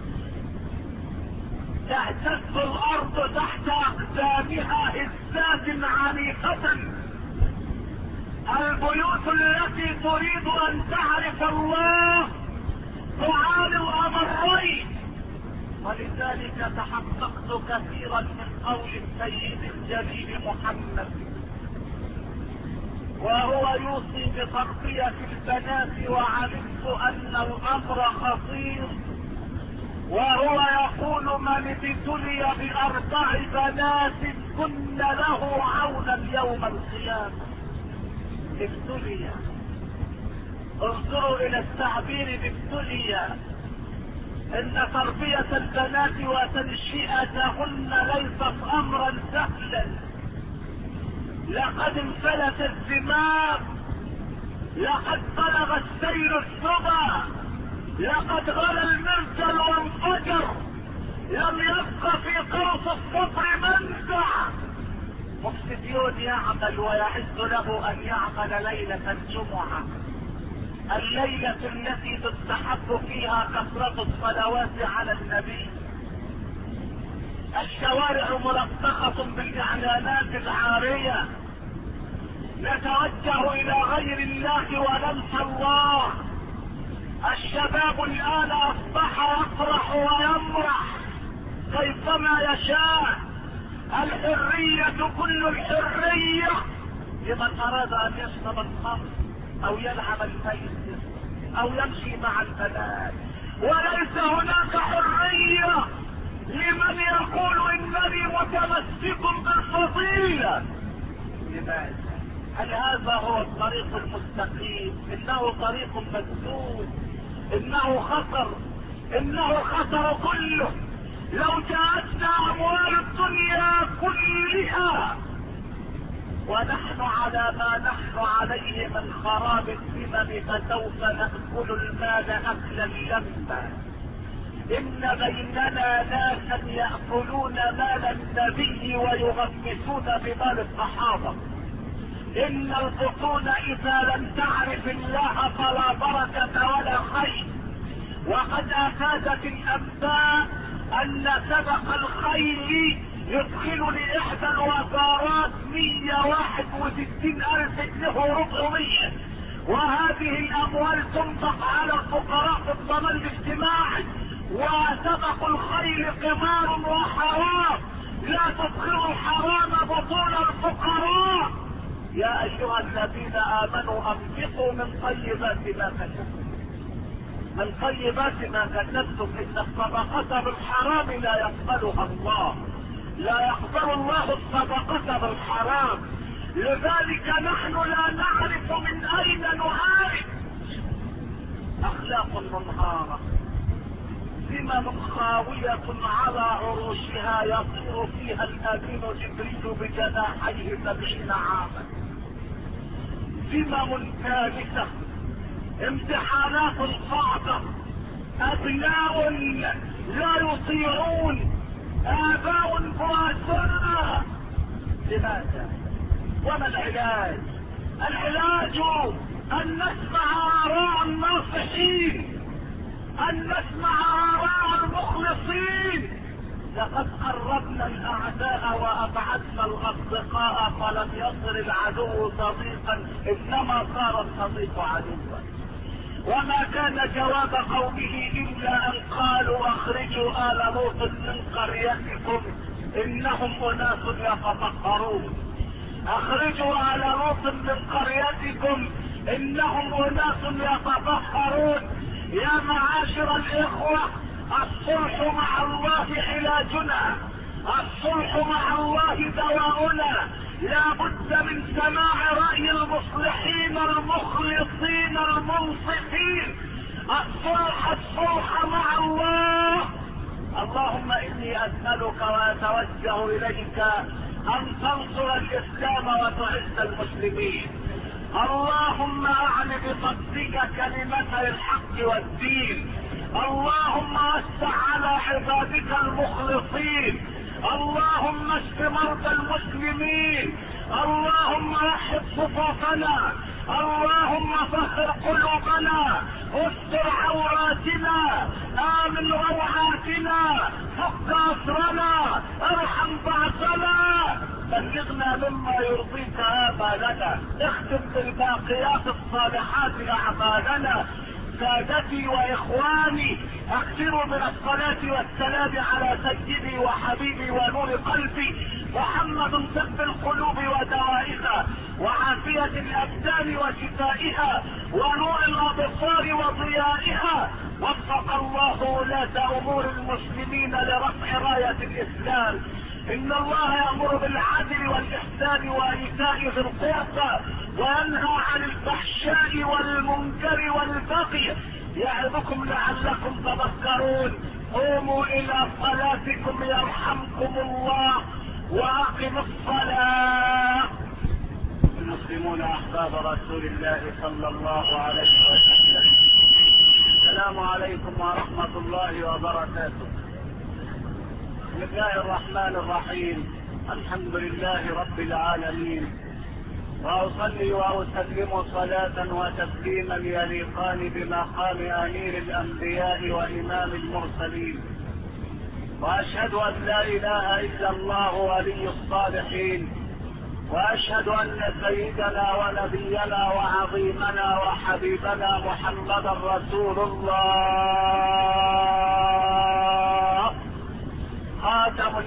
تهتز الارض تحت اقدامها هزات عنيفة. البيوت التي تريد ان تعرف الله تعاني الامرين. ولذلك تحققت كثيرا من قول السيد الجليل محمد وهو يوصي بتربية البنات، وعلمت ان الامر خطير، وهو يقول من ابتلي باربع بنات كن له عونا يوم القيامة. ابتلي، انظروا الى التعبير بابتلي، ان تربية البنات وتنشئتهن ليست امرا سهلا. لقد انفلت الزمام، لقد بلغ السيل السبا، لقد غلى المرجل وانفجر، لم يبق في قرص الصبر منزع. مفسديون يعمل ويعز له ان يعمل ليلة الجمعة، الليلة التي تستحب فيها كثرة الصلوات على النبي. الشوارع ملطخة بالاعلانات العارية، نتوجه الى غير الله وننسى الله. الشباب الان اصبح يفرح ويمرح كيفما يشاء. الحرية كل الحرية لمن اراد ان يشرب الخمر او يلعب الميسر او يمشي مع البنات، وليس هناك حرية لمن يقول انني متمسك بالفضيلة. لماذا؟ هل هذا هو الطريق المستقيم؟ انه طريق مسدود، انه خطر، انه خطر كله. لو جاءتنا اموال الدنيا كلها ونحن على ما نحن عليه من خراب الذمم فسوف نأكل المال أكلا لما. إن بيننا ناسا يأكلون مال النبي ويغمسون بمال الصحابة. إن البطون إذا لم تعرف الله فلا بركة ولا خير. وقد أفادت الأنباء أن سبق الخيل يدخل لإحدى الوزارات 161,000 جنيه وربعمية، وهذه الأموال تنفق على الفقراء في الضمان الاجتماعي. وسبق الخيل قمار وحرام، لا تدخلوا الحرام بطون الفقراء. يا أيها الذين آمنوا أنفقوا من طيبات ما كسبتم، من طيبات ما كسبتم، إن الصدقة بالحرام لا يقبلها الله، لا يقبل الله الصدقة بالحرام. لذلك نحن لا نعرف من اين نعالج. اخلاق منهارة، ذمم خاوية على عروشها يطير فيها الامين جبريل بجناحيه 70 عاما. ذمم كارثة، امتحانات صعبة، ابناء لا يطيعون، آباء بؤساء. لماذا؟ وما العلاج؟ العلاج ان نسمع اراء الناصحين، ان نسمع اراء المخلصين. لقد قربنا الاعداء وابعدنا الاصدقاء، فلم يصر العدو صديقا انما صار الصديق عدوا. وما كان جواب قومه الا ان قالوا اخرجوا آل لوط من قريتكم انهم اناس يتطهرون. اخرجوا آل لوط من قريتكم انهم اناس يتطهرون. يا معاشر الاخوة، الصلح مع الله علاجنا، الصلح مع الله دواؤنا. لا بد من سماع رأي المصلحين المخلصين المنصفين. الصلح مع الله. اللهم اني اسألك واتوجه اليك ان تنصر الاسلام وتعز المسلمين. اللهم اعن بصدقك كلمتي الحق والدين. اللهم وسع على عبادك المخلصين. اللهم اشف مرضى المسلمين. اللهم وحد صفوفنا. اللهم طهر قلوبنا. استر عوراتنا. امن روعاتنا. فك اسرنا. ارحم بعثنا. بلغنا مما يرضيك آمالنا. اختم بالباقيات الصالحات اعمالنا. سادتي واخواني، اكثروا من الصلاة والسلام على سيدي وحبيبي ونور قلبي محمد، طب القلوب ودوائها، وعافية الابدان وشفائها، ونور الابصار وضيائها. وفق الله ولاة امور المسلمين لرفع راية الاسلام. ان الله يأمر بالعدل والاحسان وايتاء ذي القربى وينهى عن الفحشاء والمنكر والبغي يعظكم لعلكم تذكرون. قوموا الى صلاتكم يرحمكم الله واقم الصلاة. المسلمون احباب رسول الله صلى الله عليه وسلم، السلام عليكم ورحمة الله وبركاته. بسم الله الرحمن الرحيم. الحمد لله رب العالمين، وأصلي وأسلم صلاة وتسليما يليقان بمقام أمير الأنبياء وإمام المرسلين. وأشهد أن لا إله إلا الله ولي الصالحين، وأشهد أن سيدنا ونبينا وعظيمنا وحبيبنا محمدا رسول الله، خاتم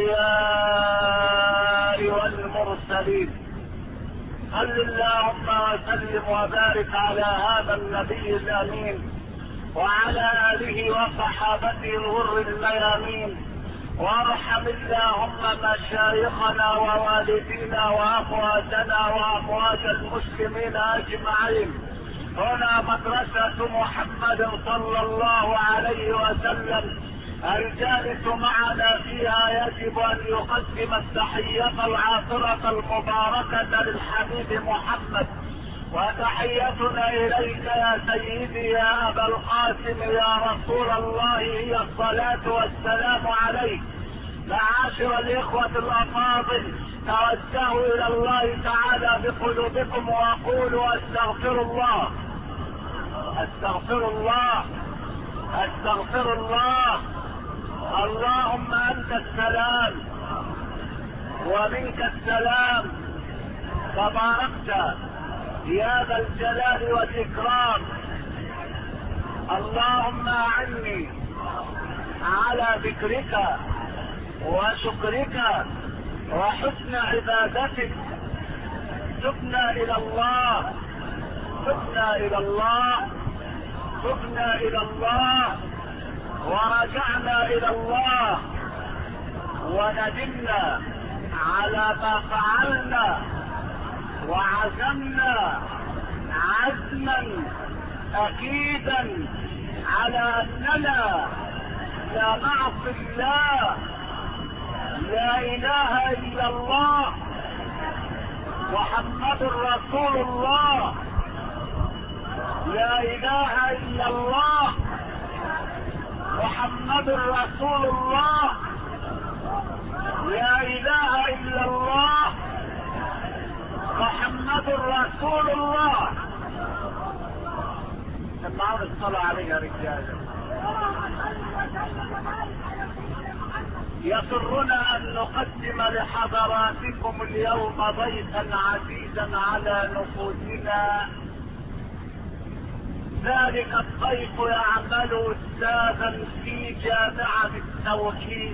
الأنبياء والمرسلين. صل اللهم وسلم وبارك على هذا النبي الامين وعلى اله وصحابته الغر الميامين. وارحم اللهم مشايخنا ووالدينا واخواتنا واخوات المسلمين اجمعين. هنا مدرسة محمد صلى الله عليه وسلم، الجالس معنا فيها يجب ان يقدم التحية العاطرة المباركة للحبيب محمد. وتحيتنا اليك يا سيدي يا ابا القاسم يا رسول الله هي الصلاة والسلام عليك. معاشر الاخوة الافاضل، توجهوا الى الله تعالى بقلوبكم وقولوا استغفر الله استغفر الله استغفر الله. اللهم انت السلام ومنك السلام، تباركت يا ذا الجلال والاكرام. اللهم اعني على ذكرك وشكرك وحسن عبادتك. تبنا الى الله تبنا الى الله تبنا الى الله ورجعنا الى الله وندمنا على ما فعلنا، وعزمنا عزما اكيدا على اننا لا نعصي الله. لا اله الا الله محمد رسول الله. لا اله الا الله محمد رسول الله. لا اله الا الله محمد رسول الله. سمعوا الصلاة عليه يا رجال. يسرنا ان نقدم لحضراتكم اليوم ضيفا عزيزا على نفوسنا. ذلك الضيف يعمل استاذا في جامعة التوحيد،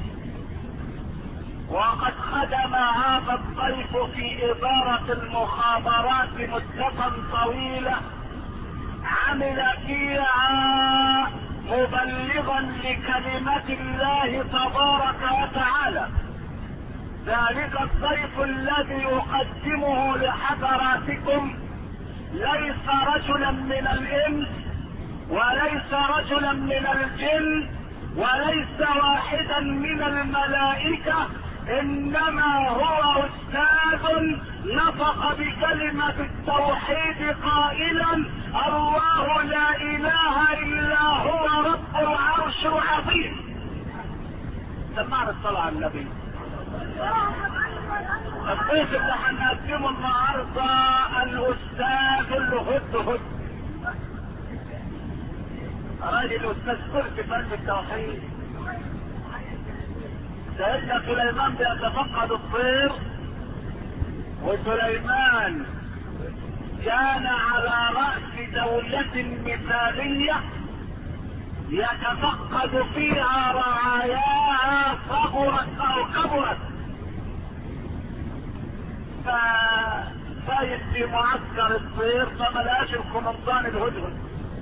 وقد خدم هذا الضيف في إدارة المخابرات مدة طويلة، عمل فيها مبلغا لكلمة الله تبارك وتعالى. ذلك الضيف الذي يقدمه لحضراتكم ليس رجلا من الإنس، وليس رجلا من الجن، وليس واحدا من الملائكة، انما هو استاذ نطق بكلمة التوحيد قائلا الله لا اله الا هو رب العرش العظيم. سمعنا الصلاة على النبي. الضيف اللي هنقدمه النهارده الاستاذ الهدهد، راجل استاذ كرسي فن التوحيد. سيدنا سليمان بيتفقد الطير، وسليمان كان على رأس دولة مثالية يتفقد فيها رعاياها صغرت او كبرت. فايت في معسكر الطير فملقاش القمصان الهدهد،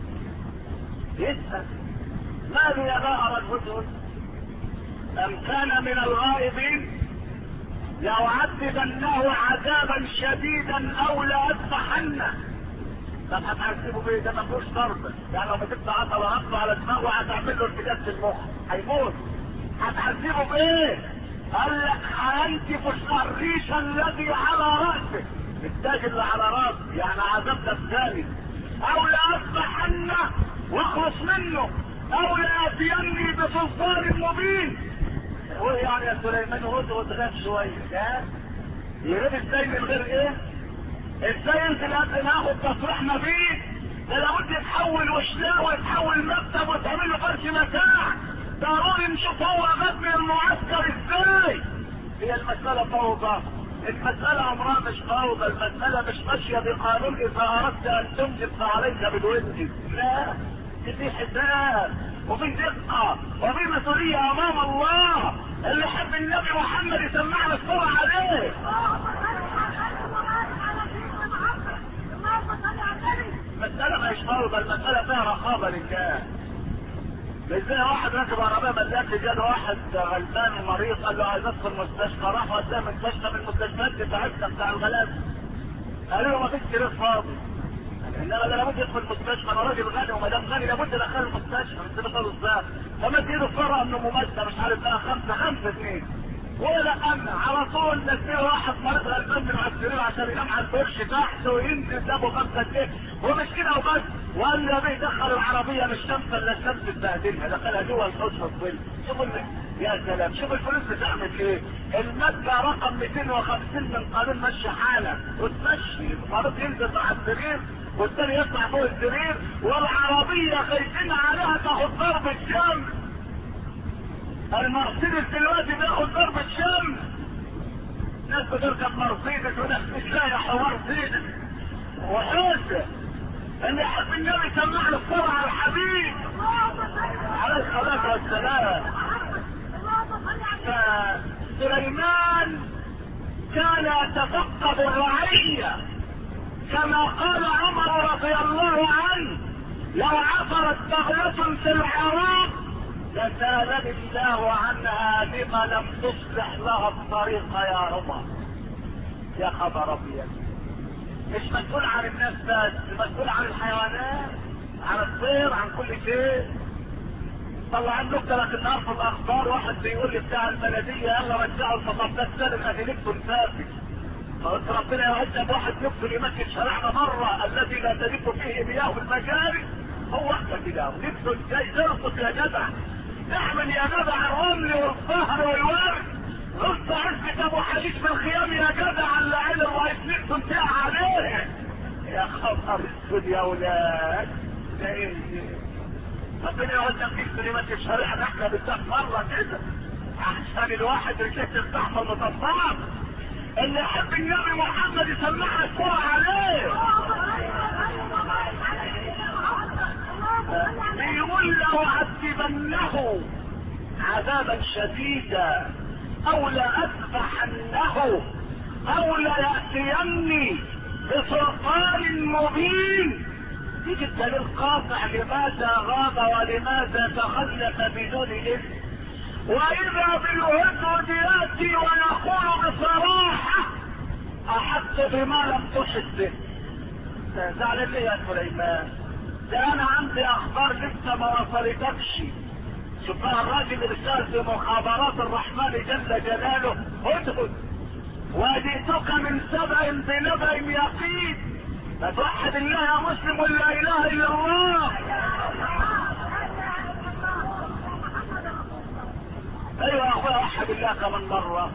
يسأل ما لي لا ارى الهدهد ام كان من الغائبين لأعذبنه عذابا شديدا او لأذبحنه. طب هتعذبه بايه؟ ده ما فيهوش ضرب، يعني لو مسكت عصا وهقطه على دماغه هتعمل له ارتجاج في المخ هيموت. هتعذبه بايه؟ قال لك هينتف الريش الذي على راسه، التاج اللي على راسه، يعني عذاب الثاني. او لأذبحنه واخلص منه، او لأتيني بسلطان مبين. هو يعني يا سليمان هدهد غاب شويه، يريد ازاي من غير ايه؟ ازاي انت لازم ناخد تصريحنا بيه؟ ده لابد يتحول وشلاء ويتحول مكتب وتعمل له فرش متاع. ضروري نشوف هو غاب من المعسكر ازاي. هي المسألة فوضى، المسألة عمرها مش فوضى، المسألة مش ماشية بقانون اذا اردت ان تنجب فعليك بالود. لا، في حساب وفي دقة وفي مسؤولية امام الله. اللي يحب النبي محمد يسمعنا الصلاة عليه. المسألة مش فوضى، المسألة فيها رقابة لله. ازاي واحد راكب عربية ملاك جاد واحد غلبان ومريض قال له عايز ادخل المستشفى، راح وداه مستشفى من المستشفيات بتاعتنا بتاع الغلابة. قالوا له ما فيش سرير فاضي، انما ده لابد يدخل المستشفى، انا راجل غني وما دام غني لابد ادخله المستشفى. مش بيقولوا ازاي؟ فما تجيله فرقه انه ممثل مش عارف بقى 5-5-2 ولا امن على طول. نسيله واحد مريض غلبان من على السرير عشان ينام على الفرش تحت وينزل دمه 5 ومش كده وبس. وقال له بيه دخل العربيه مش شمس الا الشمس تبهدلها، دخلها جوه الحوش الظل. شوفوا يا سلام، شوف الفلوس بتعمل ايه. المادة رقم 250 من قانون مشي حالك وتمشي المريض ينزل مع السرير والثاني يطلع فوق السرير، والعربية خايفين عليها تاخد ضربة شمس. المرسيدس دلوقتي بياخد ضربة شمس، ناس بتركب مرسيدس وناس مش لاقي حوار سيدس وحوسه. اللي يحب النبي سمعنا الصلاة على الحبيب عليه الصلاة والسلام. فسليمان كان يتفقد الرعية كما قال عمر رضي الله عنه لو عثرت بغلة في العراق لسالني الله عنها لما لم تصلح لها الطريق يا عمر. يا خبر ابيض، مش مسؤول عن الناس بس، مسؤول عن الحيوانات، عن الطير، عن كل شيء. طلعين نكتة لكن النهار في الاخبار واحد بيقول لي بتاع البلدية يلا رجعوا المطبات سالم ادينكتوا نفاسك. فقلت ربنا يعزك واحد نكتة يمكن شرعنا مرة الذي لا تلف فيه مياه المجاري. هو احسن كده نكتة ازاي ترقص يا جدع، احمل يا جدع الرمل والظهر والورد خص عزة ابو حديث في الخيام يا جدع اللي عين الرئيس نفسه انتهى عليه. يا خبر اسود يا ولاد، ده ايه ربنا يودنا فيك كلمات الشريعة احنا بالذات مرة كده عشان الواحد رجلته تستحمل مطبقات. اللي يحب النبي محمد يسمعها الصورة عليه. بيقول له عذبنه عذابا شديدا او لأذبحنه او ليأتيني بسلطان مبين. يجي الدليل قاطع لماذا غاب ولماذا تخلف بدون اذن. واذا بالهدهد ياتي ويقول بصراحه احس بما لم تحس به. زعلان ليه يا سليمان؟ ده انا عندي اخبار لسه ما وصلتكش. شوف بقى الراجل اللي اشتغل في مخابرات الرحمن جل جلاله هدهد. وجئتك من سبأ بنبأ يقين. فتوحد الله يا مسلم ولا اله الا الله. ايوه يا اخويا وحد الله كمان مره.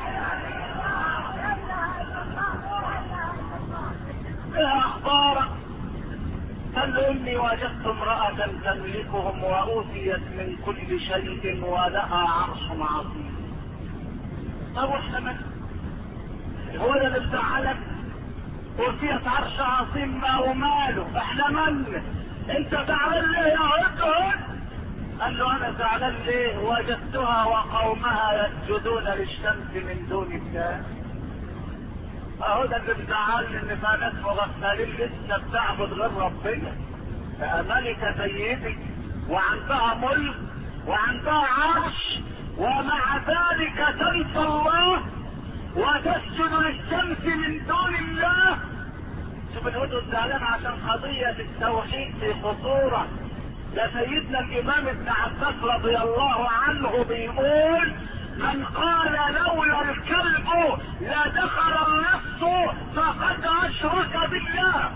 ايه اخبارك؟ قال له اني وجدت امرأة تملكهم واوتيت من كل شيء ولها عرش عظيم. طب واحنا من هو ده اللي بزعلك؟ اوتيت عرش عظيم ما وماله، احنا من؟ انت زعلان ليه يا هدهد؟ قال له انا زعلان ليه؟ وجدتها وقومها يسجدون للشمس من دون الله. اهو ده اللي بزعلني ان في ناس مغفلين لسه بتعبد غير ربنا. ملكة سيدي وعندها ملك وعندها عرش ومع ذلك تنسى الله وتسجد للشمس من دون الله. شوف الهدهد زعلان عشان قضية التوحيد في خطورة. ده سيدنا الامام ابن عباس رضي الله عنه بيقول من قال لولا الكلب لدخل النفس فقد اشرك بالله.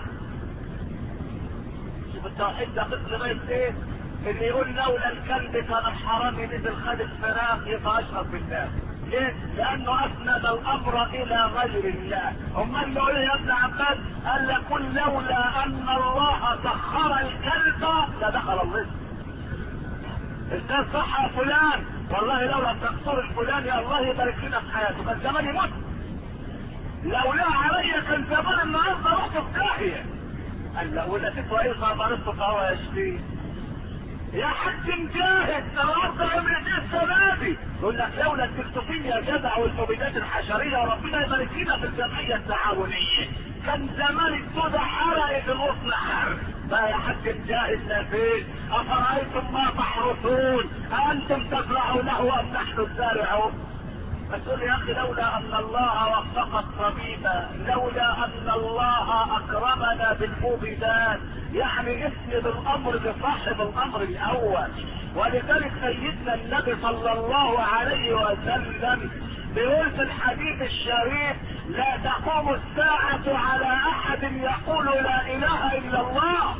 شوف التوحيد ده قسم رئيس ايه؟ اللي يقول لولا الكلب كان الحرامي نزل خد الفراخ يبقى اشرك بالله. ليه؟ لانه اسند الامر الى غير الله. امال له ايه يا ابن عباس؟ قال لكل لولا ان الله سخر الكلب لدخل الرزق. ازاي صح يا فلان؟ والله لولا الدكتور الفلاني الله يبارك لنا في حياته كان زمان يموت. لولا عليا كان زمان النهارده رحت في داهيه. قال لا ولا تسوى ايه مرضت فهو يشفيه. يا حاج مجاهد النهارده عملت ايه السنه دي؟ يقول لك لولا التكتوفين يا جدع والمبيدات الحشريه ربنا يبارك لنا في الجمعيه التعاونيه كان زمان السودا حرقت الغصن حرق. بقى يا حاج مجاهد نفيس افرايتم ما تحرثون انتم تزرعونه ام نحن الزارعون؟ فتقول يا اخي لولا ان الله وفق الطبيب لولا ان الله اكرمنا بالمبيدات يعني اسند الامر لصاحب الامر الاول. ولذلك سيدنا النبي صلى الله عليه وسلم بيقول في الحديث الشريف لا تقوم الساعة على احد يقول لا اله الا الله.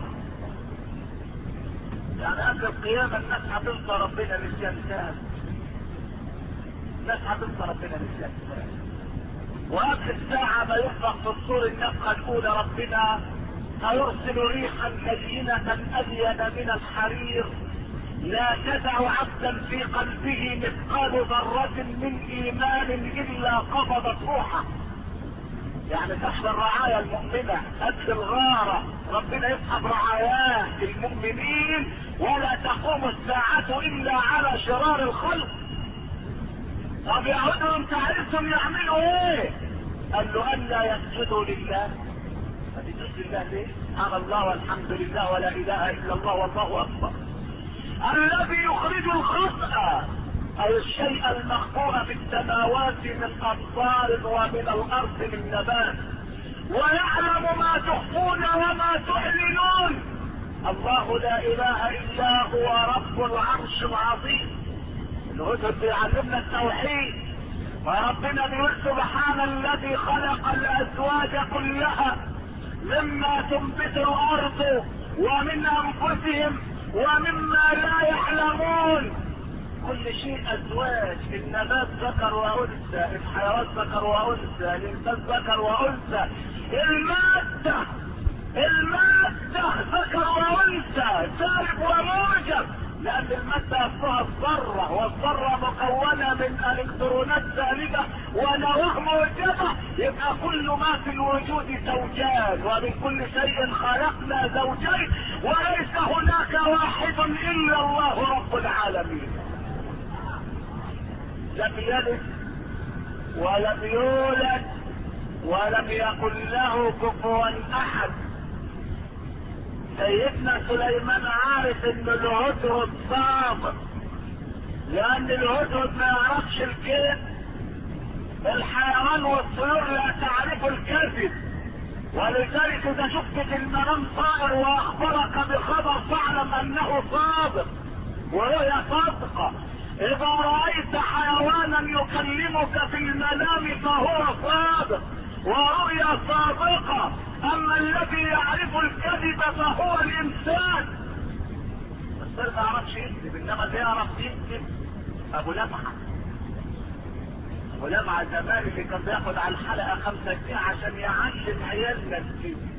يعني قبل القيامة الناس هتنسى ربنا للجنة. الناس هتنسى ربنا للجنة. وقبل الساعة ما يخلق في الصور النفخة الاولى ربنا هيرسل ريحا لينة ألين من الحرير لا تدع عبدا في قلبه مثقال ذرة من ايمان الا قبضت روحه. يعني تحت الرعاية المؤمنة قد الغارة ربنا يسحب رعاياه المؤمنين ولا تقوم الساعة الا على شرار الخلق. طب يعودوا انت عايزهم يعملوا ايه؟ قال له الا يسجدوا لله. فتسجد لله ليه؟ سبحان الله والحمد لله ولا اله الا الله والله اكبر. الذي يخرج الخطأ او الشيء المخبوء في السماوات من امطار ومن الارض من نبات ويعلم ما تخفون وما تعلنون. الله لا اله الا هو رب العرش العظيم. الهدهد بيعلمنا التوحيد وربنا بيقول سبحان الذي خلق الازواج كلها مما تنبت الارض ومن انفسهم ومما لا يعلمون. كل شيء ازواج، النبات ذكر وانثى، الحيوان ذكر وانثى، الانسان ذكر وانثى، المادة ذكر وانثى، سالب وموجب، لان المادة اصلها الذرة، والذرة مكونة من الكترونات سالبة ونواه موجبة، يبقى كل ما في الوجود زوجان، ومن كل شيء خلقنا زوجين، وليس هناك واحد الا الله رب العالمين. لم يلد ولم يولد ولم يكن له كفوا احد. سيدنا سليمان عارف ان الهدهد صادق، لان الهدهد ما يعرفش الكذب، الحيوان والطيور لا تعرف الكذب، ولذلك اذا شفت في المنام طائر واخبرك بخبر فاعلم انه صادق وهي صادقه. اذا رايت حيوانا يكلمك في المنام فهو صادق ورؤيا صادقه. اما الذي يعرف الكذب فهو الانسان. الانسان ما يعرفش يكذب، انما اللي يعرف يكذب ابو لمعه. ابو لمعه زمان اللي كان بياخد على الحلقه 5 جنيه عشان يعلم عيالنا الكذب.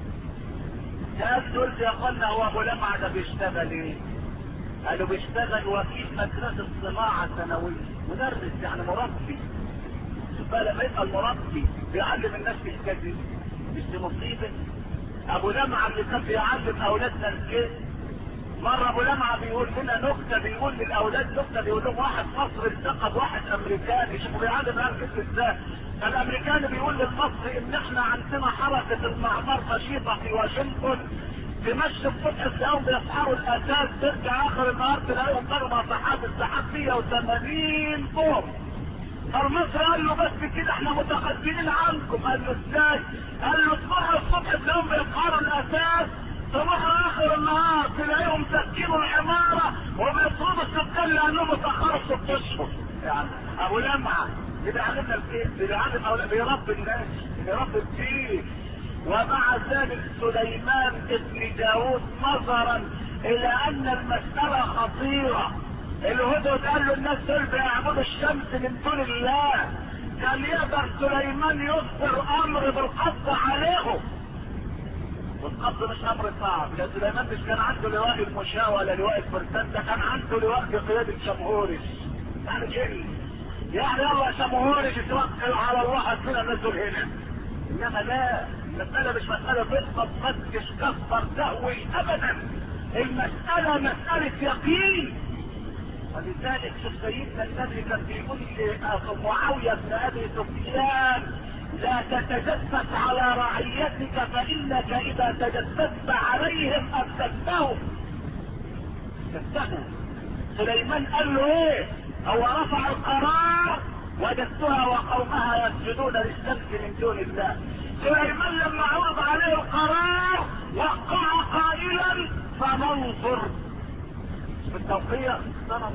قلت يا اخوانا هو ابو لمعه ده بيشتغل ايه؟ قالوا بيشتغل وكيل مدرسه صناعه ثانويه، مدرس يعني مربي. لما يبقى المربي بيعلم الناس الكذب مش مصيبه؟ ابو لمعه اللي كان بيعلم اولادنا الكذب، مره ابو لمعه بيقول لنا نكته، بيقول للاولاد نكته، بيقول لهم واحد مصري التقط واحد امريكاني، شوفوا بيعلم الكذب ازاي. الامريكاني بيقول للمصري ان احنا عندنا حركه المعمار نشيطه في واشنطن، تمشي الصبح تلاقيهم بيسحروا الاساس، ترجع اخر النهار تلاقيهم ضربه سحاب، السحاب 180 طوب. فالمصري قال له بس كده احنا متقدمين عنكم. قال له ازاي؟ قال له تصبحوا الصبح تلاقيهم بيسحروا الاساس، تصبحوا اخر النهار تلاقيهم سكنوا العماره وبيطردوا السكان لانهم اتاخروا 6 اشهر. يعني ابو لمعه بيعلمنا الكيف، بيربي الناس، بيربي الدين. ومع ذلك سليمان ابن داود نظرا الى ان المسألة خطيرة، الهدهد قال له الناس دول بيعبدوا الشمس من دون الله، كان يقدر سليمان يصدر امر بالقبض عليهم. والقبض مش امر صعب، لان سليمان مش كان عنده لواء المشاة ولا لواء الفرسان، ده كان عنده لواء بقيادة شمهورش. يعني جري يعني يلا شمهورش توكل على الله هتفينا نزل هنا. انما لا، المسألة مش مسألة تخطب فتش كفر تهوي ابدا، المسألة مسألة يقين. ولذلك شوف سيدنا النبي كان بيقول لمعاوية بن ابي سفيان لا تتجسس على رعيتك فانك اذا تجسست عليهم افسدتهم. سليمان قال له ايه؟ هو رفع القرار وجدتها وقومها يسجدون للشمس من دون الله. سليمان لما عرض عليه القرار وقع قائلا فننظر بالتوقيع سننظر.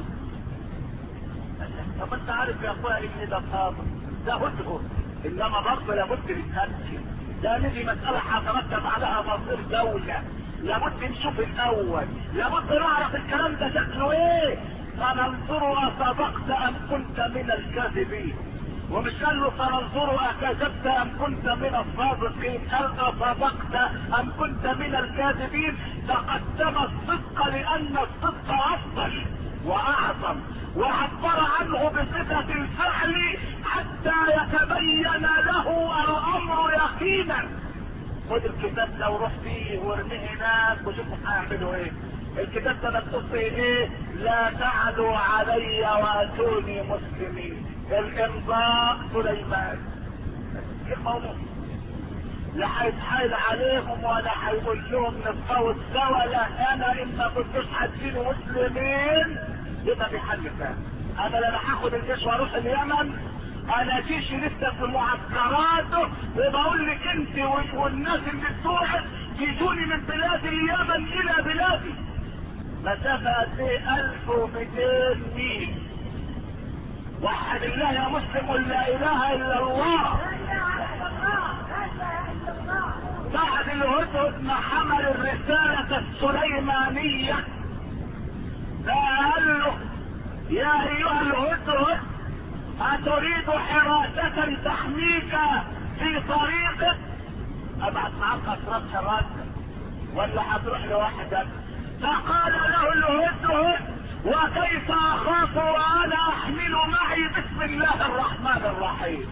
طب انت عارف يا اخويا ان ده صادق، ده هدهد، انما برضه لابد نتاكد، ده نجي مساله هترتب عليها مصير دوله، لابد نشوف الاول، لابد نعرف الكلام ده شكله ايه. فننظر اصدقت ام كنت من الكاذبين، ومش قال له فننظر اكذبت ام كنت من الصادقين، قال اصدقت ام كنت من الكاذبين. تقدم الصدق لان الصدق افضل واعظم، وعبر عنه بصفة الفعل حتى يتبين له الامر يقينا. خد الكتاب ده وروح فيه وارميه هناك وشوفوا هيعملوا ايه. الكتاب ده مكتوب فيه ايه؟ لا تعلوا علي واتوني مسلمين. الامضاء سليمان. الموضوع لا هيتحايل عليهم ولا هيقول لهم نتفاوض سوا، لا انا ان ما كنتوش هتجيني مسلمين يبقى في حل ثاني. انا لا هاخد الجيش واروح اليمن، انا جيش لسه في معسكراته، وبقول لك انت والناس اللي بتوعك يجوني من بلاد اليمن الى بلادي. مسافة قد ايه؟ 1200 ميل. وحد الله يا مسلم ولا اله الا الله. بعد الهدهد ما حمل الرسالة السليمانية قال له يا ايها الهدهد اتريد حراسة تحميك في طريقك؟ ابعت معاك اسرات حراسة ولا هتروح لوحدك؟ فقال له الهدهد وكيف اخاف وانا احمل معي بسم الله الرحمن الرحيم؟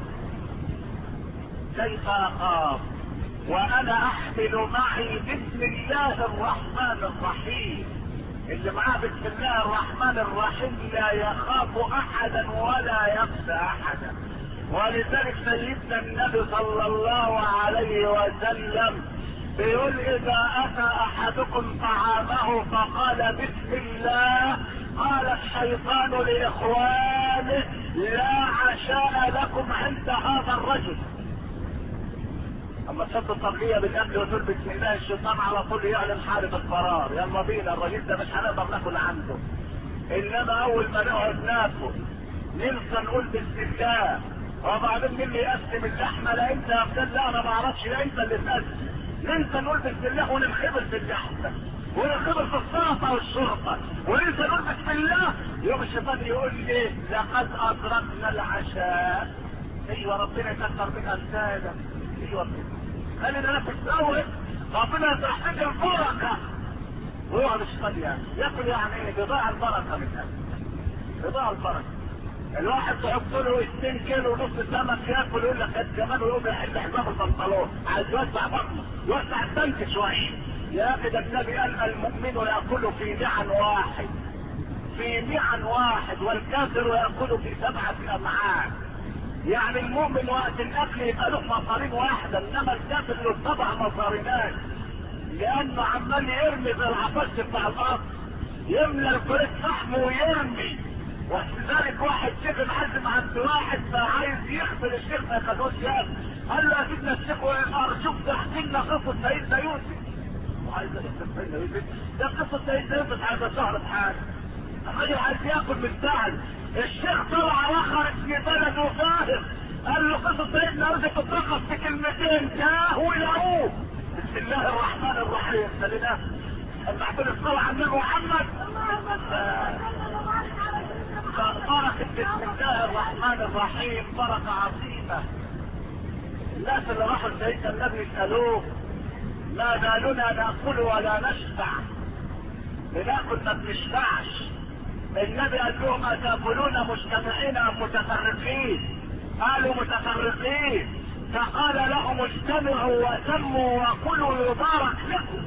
كيف اخاف وانا احمل معي بسم الله الرحمن الرحيم؟ اللي معاه بسم الله الرحمن الرحيم لا يخاف احدا ولا يخشى احدا. ولذلك سيدنا النبي صلى الله عليه وسلم بيقول اذا اتى احدكم طعامه فقال بسم الله قال الشيطان لاخوانه لا عشاء لكم عند هذا الرجل. اما تحط الطبلية بالاكل وتقول بسم الله الشيطان على طول يعلن حالة الفرار، يلا بينا الراجل ده مش هنقدر ناكل عنده. انما اول ما نقعد ناكل ننسى نقول بسم الله، وبعدين مين اللي يقسم اللحمه؟ لا انت يا ابن الله، انا ما اعرفش، لا انت اللي تقسم. ننسى نقول بسم الله وننخبر في اللحمه وننخبر في السلطه والشرطه وننسى نقول بسم الله، يوم الشيطان يقول لي لقد ادركنا العشاء. ايوه ربنا يكثر من امثالك. ايوه خلينا نفس الاول، ربنا يطرح لك البركه ويقعد الشيطان ياكل يعني ايه؟ بضاع البركه من هذا، بضاع البركه. الواحد تحط له 2 كيلو ونص سمك ياكل يقول لك قد كمان ويقوم يحل حزام البنطلون، عايز يوسع بطنه يوسع التنك شويه. يا اخي ده النبي قال المؤمن ياكل في معن واحد، في معن واحد، والكافر ياكل في 7 امعاء. يعني المؤمن وقت الاكل يبقى له مصارين واحده، انما الكافر له 7 مصارينات، لانه عمال يرمي زي العفش بتاع الارض، يملى الكريت فحم ويرمي. ولذلك واحد شيخ محزم عند واحد فعايز يخبر الشيخ ما يخلوش ياكل، قال له يا سيدنا الشيخ ارجوك تحكي لنا قصه سيدنا يوسف. وعايز يخبر سيدنا يوسف؟ ده قصه سيدنا يوسف عايزه شهر بحاله. الراجل عايز ياكل بالفعل. الشيخ طلع رخر في بلده فاهم، قال له قصه سيدنا يوسف اترقص في كلمتين تاه ولقوه. بسم الله الرحمن الرحيم. خلينا المحفل الصلاه على النبي محمد. بركة بسم الله الرحمن الرحيم بركة عظيمة. الناس اللي راحوا لسيدنا النبي يسألوه ما بالنا نأكل ولا نشبع؟ بناكل ما بنشبعش. النبي قال لهم أتاكلون مجتمعين أم متفرقين؟ قالوا متفرقين. فقال لهم اجتمعوا وسموا وكلوا يبارك لكم.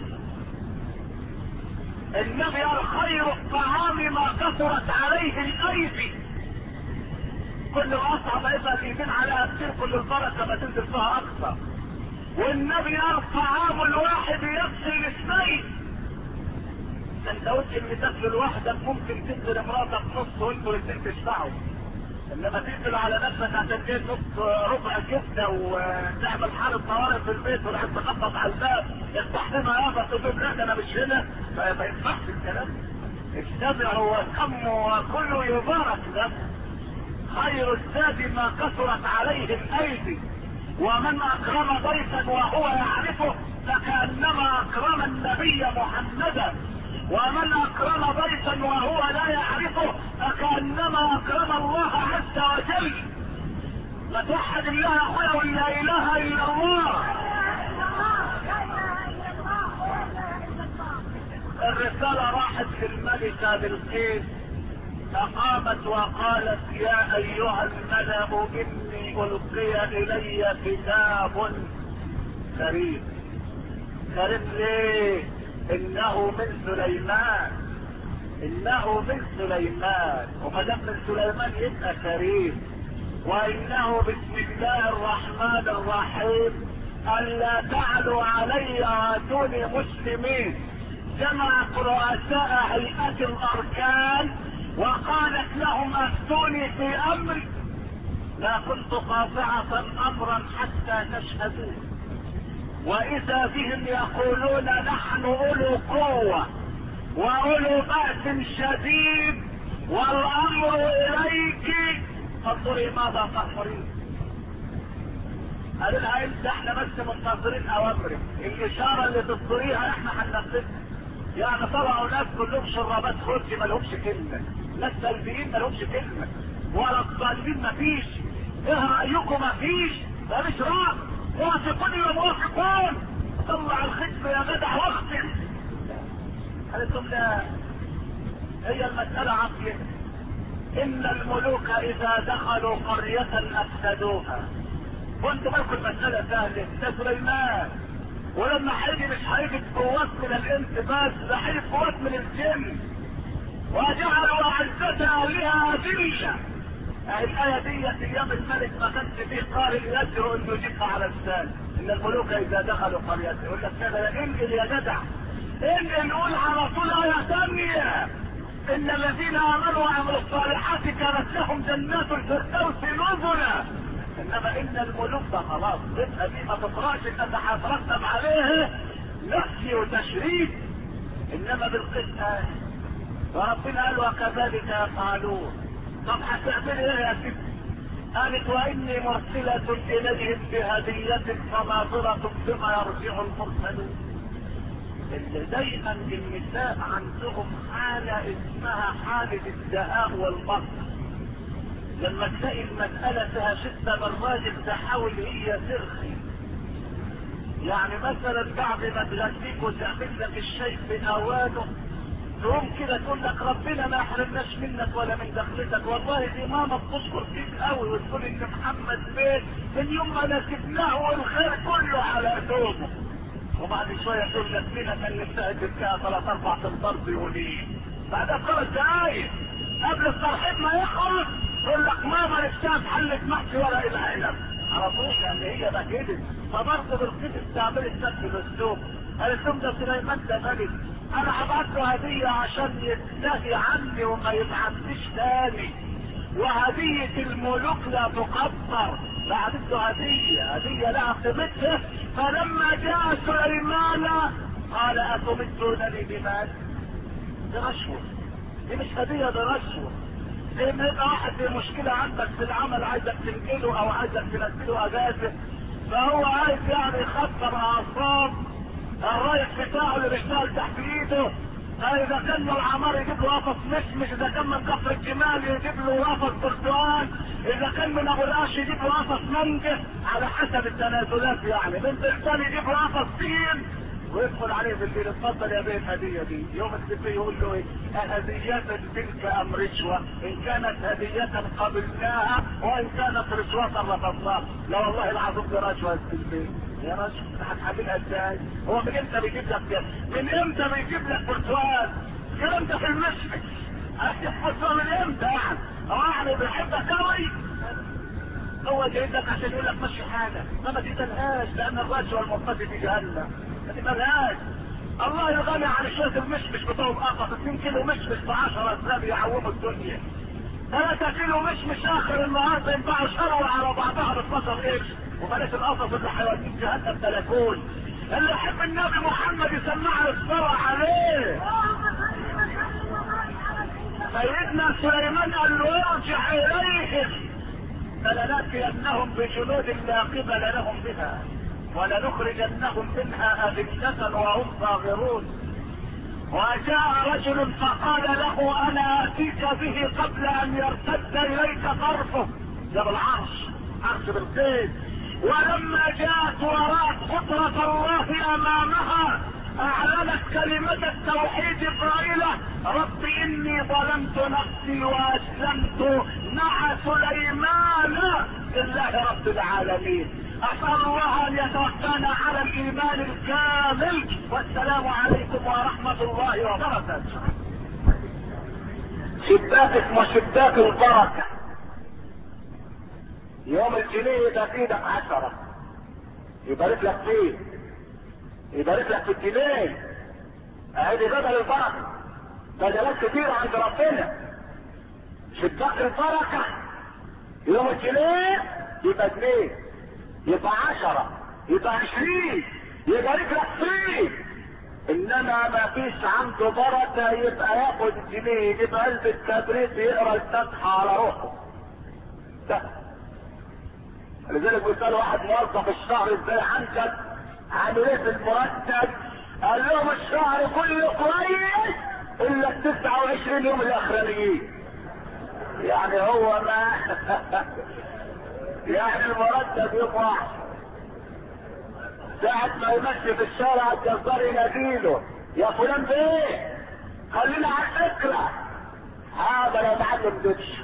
النبي قال خير الطعام ما كثرت عليه الايدي. كل ما اصعب يبقى الايدين عليها كتير كل البركه ما تنزل فيها اكثر. والنبي قال طعام الواحد يكفي الاثنين. انت قلت ان تاكل لوحدك ممكن تنزل امراتك نص وانتوا الاثنين تشبعوا، انما تنزل على نفسك عشان تجيب نص ربع كبده وتعمل حاله طوارئ في البيت وتقعد تخبط على الباب افتح لنا يابا تقول لا انا مش هنا، ما ينفعش الكلام. اجتمعوا وسموا وكلوا يبارك لكم. خير الزاد ما كثرت عليه الايدي، ومن اكرم ضيفا وهو يعرفه فكانما اكرم النبي محمدا، ومن اكرم ضيفا وهو لا يعرفه فكانما اكرم الله عز وجل. لا توحد الله يا اخويا ولا اله الا الله. الرسالة راحت للملكة بلقيس فقامت وقالت يا ايها الملأ اني القي الي كتاب كريم. كريم ليه؟ انه من سليمان، انه من سليمان، وما دام من سليمان يبقى كريم. وانه بسم الله الرحمن الرحيم الا تعلوا علي واتوني مسلمين. جمعت رؤساء هيئة الاركان وقالت لهم افتوني في امري لا كنت قاطعة امرا حتى تشهدوا. واذا بهم يقولون نحن اولو قوة واولو بأس شديد والامر اليك فانظري ماذا تأمرين. قالوا لها انت احنا بس منتظرين اوامرك، الاشارة اللي تصدريها احنا هننفذها. يعني طلعوا ناس كلهم شرابات خرج ما لهمش كلمة، لا السلبيين ما لهمش كلمه ولا الظالمين ما فيش. ايه رايكم؟ ما فيش، ده مش راي. موافقون يا موافقون. طلع الختم يا جدع واختم. قالتم لا، هي المساله عقليه. ان الملوك اذا دخلوا قريه افسدوها. وانتوا بالكم المساله سهله. ده سليمان، ولما هيجي مش هيجي قوات من الانس بس، ده هيجي قوات من الجن. وجعلوا اعزة اهلها اذلة. الآية دي ايام الملك ما كانش فيه قارئ يجرؤ انه يجيبها على لسان. ان الملوك اذا دخلوا قرية، يقول لك كده انقل يا جدع، انقل قول على طول آية ثانية. ان الذين امنوا وعملوا الصالحات كانت لهم جنات الفردوس نزلا. انما ان الملوك ده خلاص تبقى دي ما تقراش ان هيترتب عليه نفي وتشريف. انما بالقسط وربنا قال وكذلك يفعلون. طب هتعمل ايه يا ست؟ قالت واني مرسلة اليهم بهدية فناظرة بما يرجع المرسلون. اللي دايما النساء عندهم حالة اسمها حالة الدهاء والبطر. لما تلاقي المسألة فيها شدة بالراجل تحاول هي ترخي. يعني مثلا بعد ما تغذيك وتعمل لك الشيء بأوانه، تقوم كده تقول لك ربنا ما يحرمناش منك ولا من دخلتك. والله دي ماما بتشكر فيك قوي وتقول ان محمد بيه من يوم ما نسيبناه والخير كله على ثوبه. وبعد شويه تقول لك فينا كان نفسها تبكيها 3-4 تنطر بيولين. بعد 5 دقايق قبل الترحيب ما يخلص يقول لك ماما نفسها تحلت محشي ورق العنب. على طول يعني هي ده كده. فبرضه بالقسط تعمل السد بالسوق. قالت لهم ده سليمان ده ملك، انا هبعت له هدية عشان يتنهي عني وما يبعتليش تاني. وهدية الملوك لا تقدر. بعت له هدية لها قيمتها. فلما جاء سليمان قال اتمدونني بمال؟ دي رشوة، دي مش هدية، دي رشوة. زي ما يبقى واحد في مشكلة عندك في العمل عايزك تنقله او عايزك تنزله اجازة، فهو عايز يعني يخسر اعصاب الرايح بتاعه اللي بيشتغل تحت ايده. اذا كان من العمار يجيب له قفص مشمش، اذا كان من كفر الجمال يجيب له قفص برتقال، اذا كان من ابو القش يجيب له قفص مانجا، على حسب التنازلات. يعني بنت الانسان يجيب له قفص طين ويدخل عليه بالليل، اتفضل يا بيه الهديه دي. يوم السبت يقول له ايه؟ هدية تلك ام رشوه؟ ان كانت هدية قبلناها وان كانت رشوة رفضناها. لا والله العظيم دي رشوه السلبيه. يا رجل هتحملها ازاي؟ هو من امتى بيجيب لك كده؟ من امتى بيجيب لك برتقال؟ الكلام ده في المشمش. هتحفظها من امتى يعني؟ يعني بيحبك قوي. هو جايب لك عشان يقول لك مشي حاجه، ما تقبلهاش لان الرجل والمرتدي في جهنم. ما تقبلهاش. الله يغني عن شويه المشمش بتوع قفص 2 كيلو مشمش ب10 اسلام يعوموا الدنيا. 3 كيلو مشمش اخر النهارده ينفعوا شروه على بعضها ب 12 قرش. وبلاش القفص اللي هيوديك جهنم تلاكون. اللي يحب النبي محمد يسمع الصلاة عليه. سيدنا سليمان قال له ارجع اليهم فلنأتينهم بجنود لا قبل لهم بها ولنخرجنهم منها أذلة وهم صاغرون. وجاء رجل فقال له انا اتيك به قبل ان يرتد اليك طرفه. جاب العرش، عرش بالقيد. ولما جاءت ورأت قدرة الله امامها اعلنت كلمة التوحيد قائلة رب اني ظلمت نفسي واسلمت مع سليمان لله رب العالمين. اسأل الله ان يتوفانا على الايمان الكامل. والسلام عليكم ورحمة الله وبركاته. شباك اسمه شباك البركة. يوم الجنيه يبقى في ايدك 10 يبارك لك فيه، يبارك لك في الجنيه. ادي بدل البركة، بدلات كتير عند ربنا. شباك البركة يوم الجنيه يبقى جنيه، يبقى 10، يبقى 20، يبارك لك فيه. انما ما فيش عنده بركة يبقى ياخد جنيه يجيب قلب التبريد يقرا الفتحة على روحه. ده لذلك بيسأل واحد موظف الشهر ازاي عندك عامل ايه في المرتب؟ قال لهم الشهر كله كويس الا ال 29 يوم الاخرانيين. يعني هو ما يعني المرتب يطلع ساعة ما يمشي في الشارع الجزار يناديله يا فلان بايه؟ خلينا على الفكرة. هذا يا معلم دش.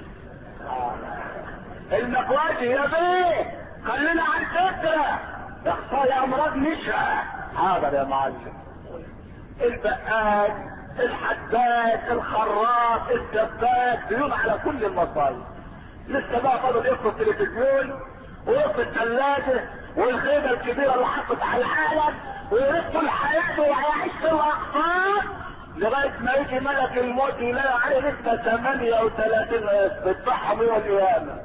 المكواجي يا بيه خلينا على الفكرة. اخصائي امراض نشأة. هذا يا معلم. البقال، الحداد، الخراط، الدباك بيقوم على كل المصايب. لسه بقى فاضل يقف التلفزيون ويقف الثلاجة والخيمة الكبيرة اللي حطت على العالم ويرد طول حياته وهيعيش في الاقطار لغاية ما يجي ملك الموت يلاقي عليه لسه 38 بتضحهم يوم القيامة.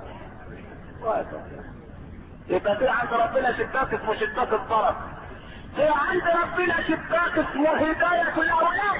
يبقى في عند ربنا شباك اسمه شباك الطرف. في عند ربنا شباك اسمه هداية الاولاد.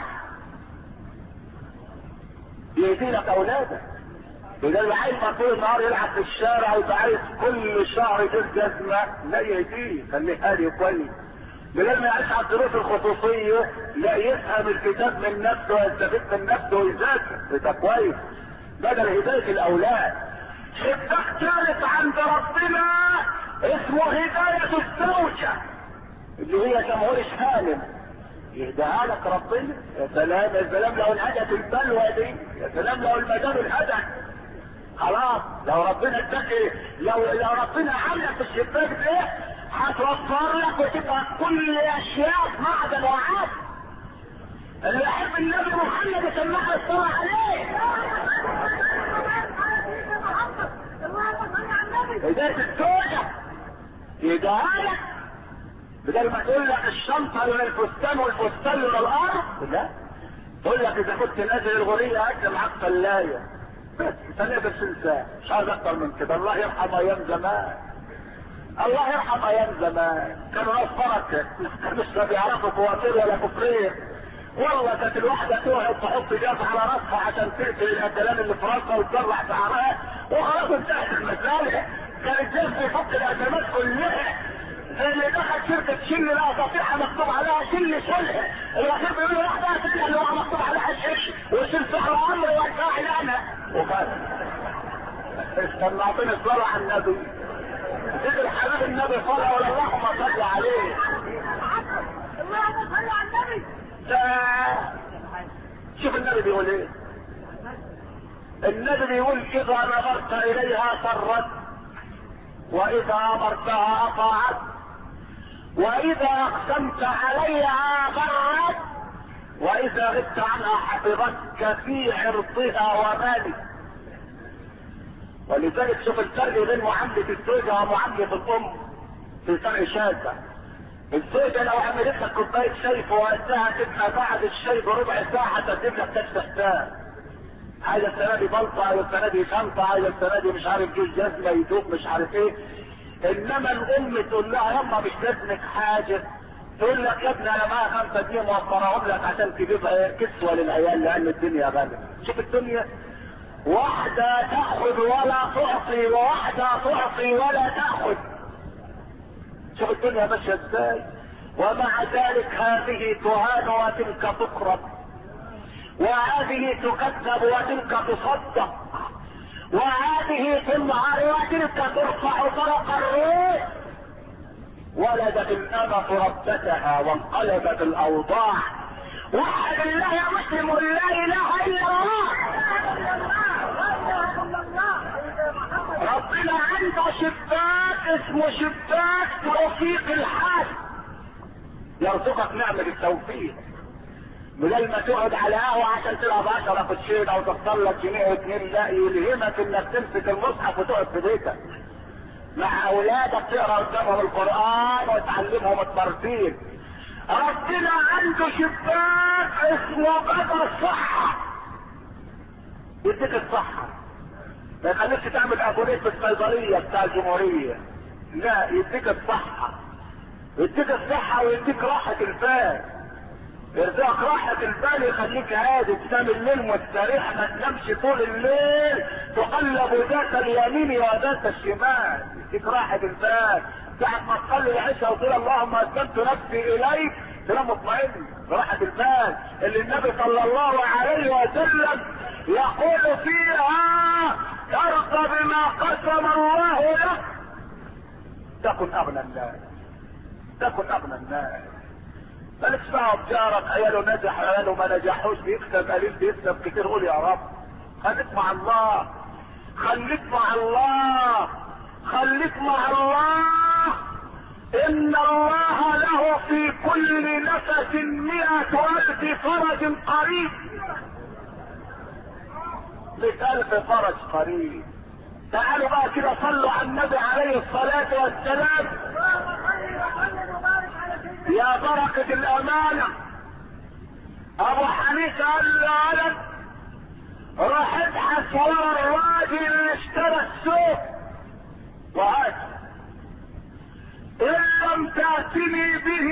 يهدي لك اولادك. إذا اللي عايز طول النهار يلعب في الشارع ويبقى عايز كل شهر يجيب جزمة لا يهديه، خليه هادي كويس. بدل ما يعيش على الدروس الخصوصية لا يفهم الكتاب من نفسه ويستفيد من نفسه ويذاكر، ده كويس. بدل هداية الأولاد. شباك ثالث عند ربنا اسمه هداية الزوجة اللي هي جمهور حالم. يهديها لك ربنا. يا سلام يا سلام لو انهدت البلوى دي، يا سلام لو المدام انهدت. خلاص لو ربنا اداك لو ربنا عاملك في الشباك ده هتوفر لك وتبقى كل اشياء معدن وعاد. اللي يحب النبي محمد يسمعها الصلاة عليه. هداية الزوجة يهديها لك. بدل ما تقول لك الشنطة من الفستان والفستان من الارض، لا تقول لك اذا كنت نازل الغرية اكل معاك فلاية بس ثانية بس انساه، مش عايز اكتر من كده. الله يرحم ايام زمان. الله يرحم ايام زمان. كانوا ناس بركة مش بيعرفوا فواتير ولا كفرير. والله كانت الواحدة تقعد تحط جاز على راسها عشان تقتل الاكلان اللي في راسها وتطلع شعرها وخلاص انتهت المسألة. كان الجاز بيفك الازمات كلها. زي اللي دخل شركة شل لها صفيحة مكتوب عليها شل شلها. الاخير بيقولوا واحدة تانية اللي هو مكتوب عليها شل وشل سحر عمري وارجع لنا وبس. استنعطيني الصلاة على النبي. ذكر حبيب النبي صلى اللهم صل عليه. اللهم صل على النبي. شوف النبي بيقول ايه. النبي بيقول اذا نظرت اليها سرت واذا امرتها اطاعت واذا اقسمت عليها برت واذا غبت عنها حفظتك في عرضها ومالك. ولذلك شوف الفرق بين معاملة الزوجة ومعاملة الام في فرق شاسع. الزوجة لو عملت لك كوباية شاي في وقتها تبقى بعد الشاي بربع ساعة تجيب لك تستحتاج. عايز السنة دي بلطة، عايز السنة دي شنطة، عايز السنة دي مش عارف جيش جزمة يدوب مش عارف ايه. انما الام تقول لها يما مش لازمك حاجة. تقول لك يا ابني انا معايا 5 جنيه موفرهم لك عشان تجيب كسوة للعيال لان الدنيا غالية. شوف الدنيا واحدة تأخذ ولا تعطي وواحدة تعطي ولا تأخذ. شوف الدنيا ماشية ازاي. ومع ذلك هذه تهان وتلك تقرب وهذه تكذب وتلك تصدق وهذه تنهار وتلك ترفع طرق الروح. ولدت الأمة ربتها وانقلبت الأوضاع. وحد الله يا مسلم لا إله إلا الله. ربنا عنده شباك اسمه شباك توفيق الحال. يرزقك نعمة التوفيق. بدل ما تقعد على قهوة عشان تلعب 10 كوتشين او تختار لك جنيه واتنين، لا يلهمك انك تمسك المصحف وتقعد في بيتك مع اولادك تقرا قدامهم القرآن وتعلمهم الترتيب. ربنا عنده شباك اسمه باب الصحة. يديك الصحة. ما يخليكش تعمل ابونيت في الصيدلية بتاع الجمهورية. لا يديك الصحة. يديك الصحة ويديك راحة البال. يرزقك راحة البال يخليك هادي تنام الليل مستريح ما تنامش طول الليل تقلب ذات اليمين وذات الشمال. يديك راحة البال. ساعة ما تصلي العشاء وتقول اللهم اسلمت نفسي اليك تنام مطمئن براحة البال اللي النبي صلى الله عليه وسلم يقول فيها ترضى بما قسم الله لك تكن اغنى الناس، تكن اغنى الناس. مالكش دعوه بجارك، عياله نجح عياله ما نجحوش، بيكسب قليل بيكسب كتير، قول يا رب. خليك مع الله، خليك مع الله، خليك مع الله. ان الله له في كل نفس 100,000 فرج قريب، 100,000 فرج قريب. تعالوا بقى كده صلوا على النبي عليه الصلاة والسلام. يا بركة الامانة. ابو حنيفة قال له ولد روح ابحث ورا الراجل اللي اشترى السوق وهات، ان لم تأتني به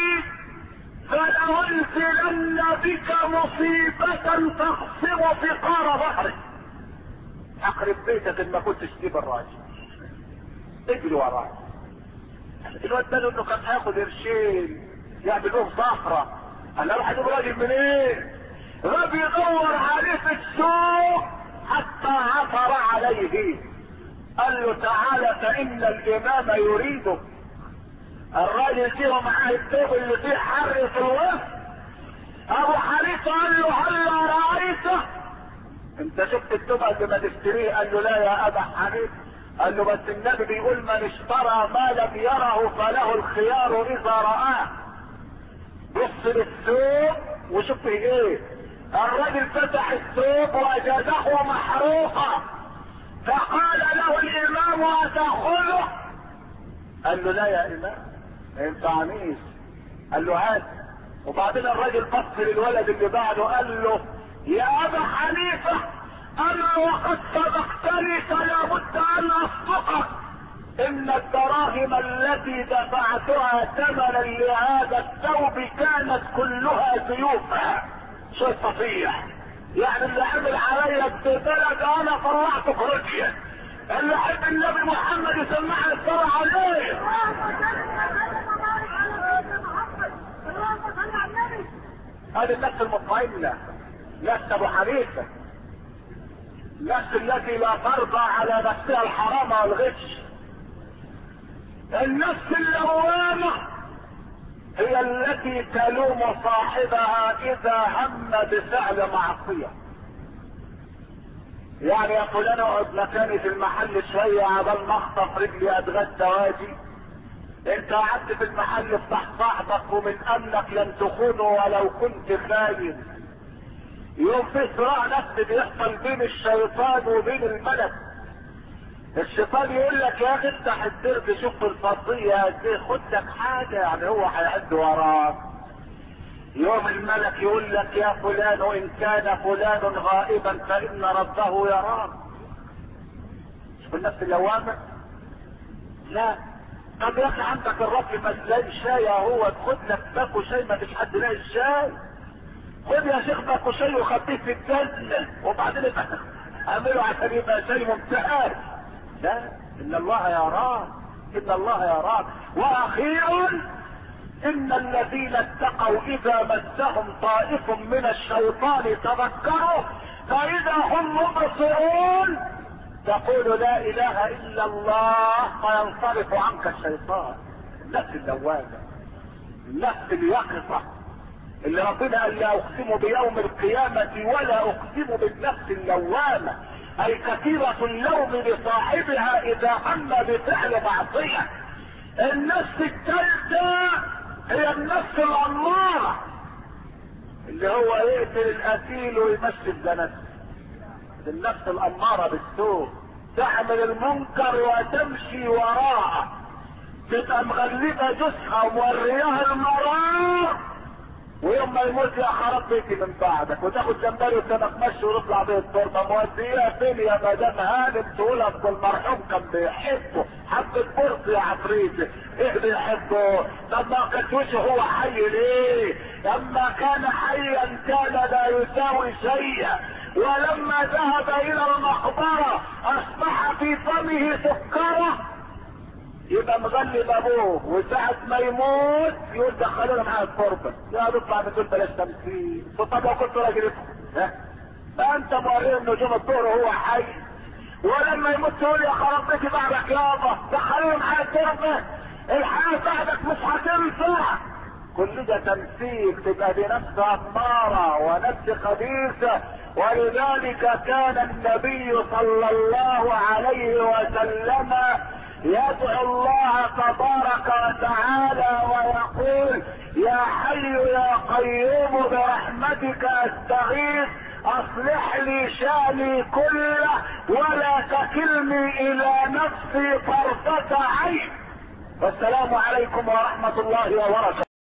فلأنزلن بك مصيبة تخصم فقار ظهرك. اقرب بيتك ان ما كنتش تجيب الراجل، اجري وراه. الواد ده انه كان هياخد قرشين يعمل لهم صخرة، قال له هجيب راجل منين؟ غاب يدور عليه في السوق حتى عثر عليه، قال له تعالى فإن الإمام يريدك. الراجل فيه معاه الثوب اللي فيه حر في الوسط. أبو حنيفة قال له هل رأيته؟ انت شفت الثوب قبل ما تشتريه؟ قال له لا يا أبا حنيفة. قال له بس النبي بيقول من اشترى ما لم يره فله الخيار إذا رآه. بص للثوب وشوف ايه. الرجل فتح الثوب وجده محروقا، فقال له الامام اتأخذه؟ قال له لا يا امام ما ينفعنيش. قال له هات. وبعدين الرجل بص للولد اللي بعده قال له يا ابا حنيفة انا وقد سبقتني فلا بد ان اصدقك، ان الدراهم التي دفعتها ثمنا لهذا الثوب كانت كلها زيوفا. شو الصفيح يعني اللي عمل عليا ببلد انا طلعته خرجيا، اللي حب النبي محمد يسمعنا الصلاة عليه. هذه النفس المطمئنة، نفس ابو حنيفة، النفس التي لا ترضى على نفسها الحرام والغش. النفس اللوامة هي التي تلوم صاحبها اذا هم بفعل معصية. يعني يا فلان اقعد مكاني في المحل شوية عبال ما اخطف رجلي اتغدى واجي. انت قعدت في المحل افتح صاحبك ومن امنك لن تخونه ولو كنت خاين. يوم في صراع نفسي بيحصل بين الشيطان وبين الملك. الشيطان يقول لك يا اخي افتح الدرب شوف الفضية ازاي، خد لك حاجة يعني هو هيعد وراك. يوم الملك يقول لك يا فلان ان كان فلان غائبا فان ربه يراك. شوف النفس اللوامة. لا طب يا اخي عندك الرب مسلان شاي اهو، خد لك باكو شاي ما فيش حد لاقي الشاي. خد يا شيخ باكو شاي وخبيه في الجنة وبعدين اعمله عشان يبقى شاي ممتاز. لا ان الله يراك، ان الله يراك. واخيرا ان الذين اتقوا اذا مسهم طائف من الشيطان تذكروا فاذا هم مبصرون تقول لا اله الا الله فينصرف عنك الشيطان. النفس اللوامة، النفس اليقظة اللي ربنا قال لا اقسم بيوم القيامة ولا اقسم بالنفس اللوامة، اي كثيرة اللوم لصاحبها اذا هم بفعل معصية. النفس الثالثة هي النفس الامارة اللي هو يقتل القتيل ويمشي الجنازة. النفس الامارة بالسوء تعمل المنكر وتمشي وراءه، تبقى مغلبة جثها وموريها المرار، ويوم ما يموت يا خراب بيتي من بعدك وتاخد جمبري وسمك مشي ونطلع بيه التربه. موديها فين يا مدام هانم؟ تقولها المرحوم كان بيحبه حبة برص يا عفريتي. ايه بيحبه؟ طب ما كانش هو حي ليه؟ لما كان حيا كان لا يساوي شيئا، ولما ذهب الى المقبرة اصبح في فمه سكرة. يبقى مغلب ابوه وساعة ما يموت يقول دخلونا معاه التربة. يا نطلع من دول بلاش تمثيل. طب لو كنت راجل ها انت موريه النجوم الظهر وهو حي، ولما يموت تقول يا خرب بيتي بعدك يابا، دخلوا معايا التربه، الحياه بعدك مش هتنفع. كل ده تمثيل، تبقى دي نفس اماره ونفس خبيثه. ولذلك كان النبي صلى الله عليه وسلم يدعو الله تبارك وتعالى ويقول يا حي يا قيوم برحمتك استغيث اصلح لي شأني كله ولا تكلني الى نفسي طرفة عين. والسلام عليكم ورحمة الله وبركاته.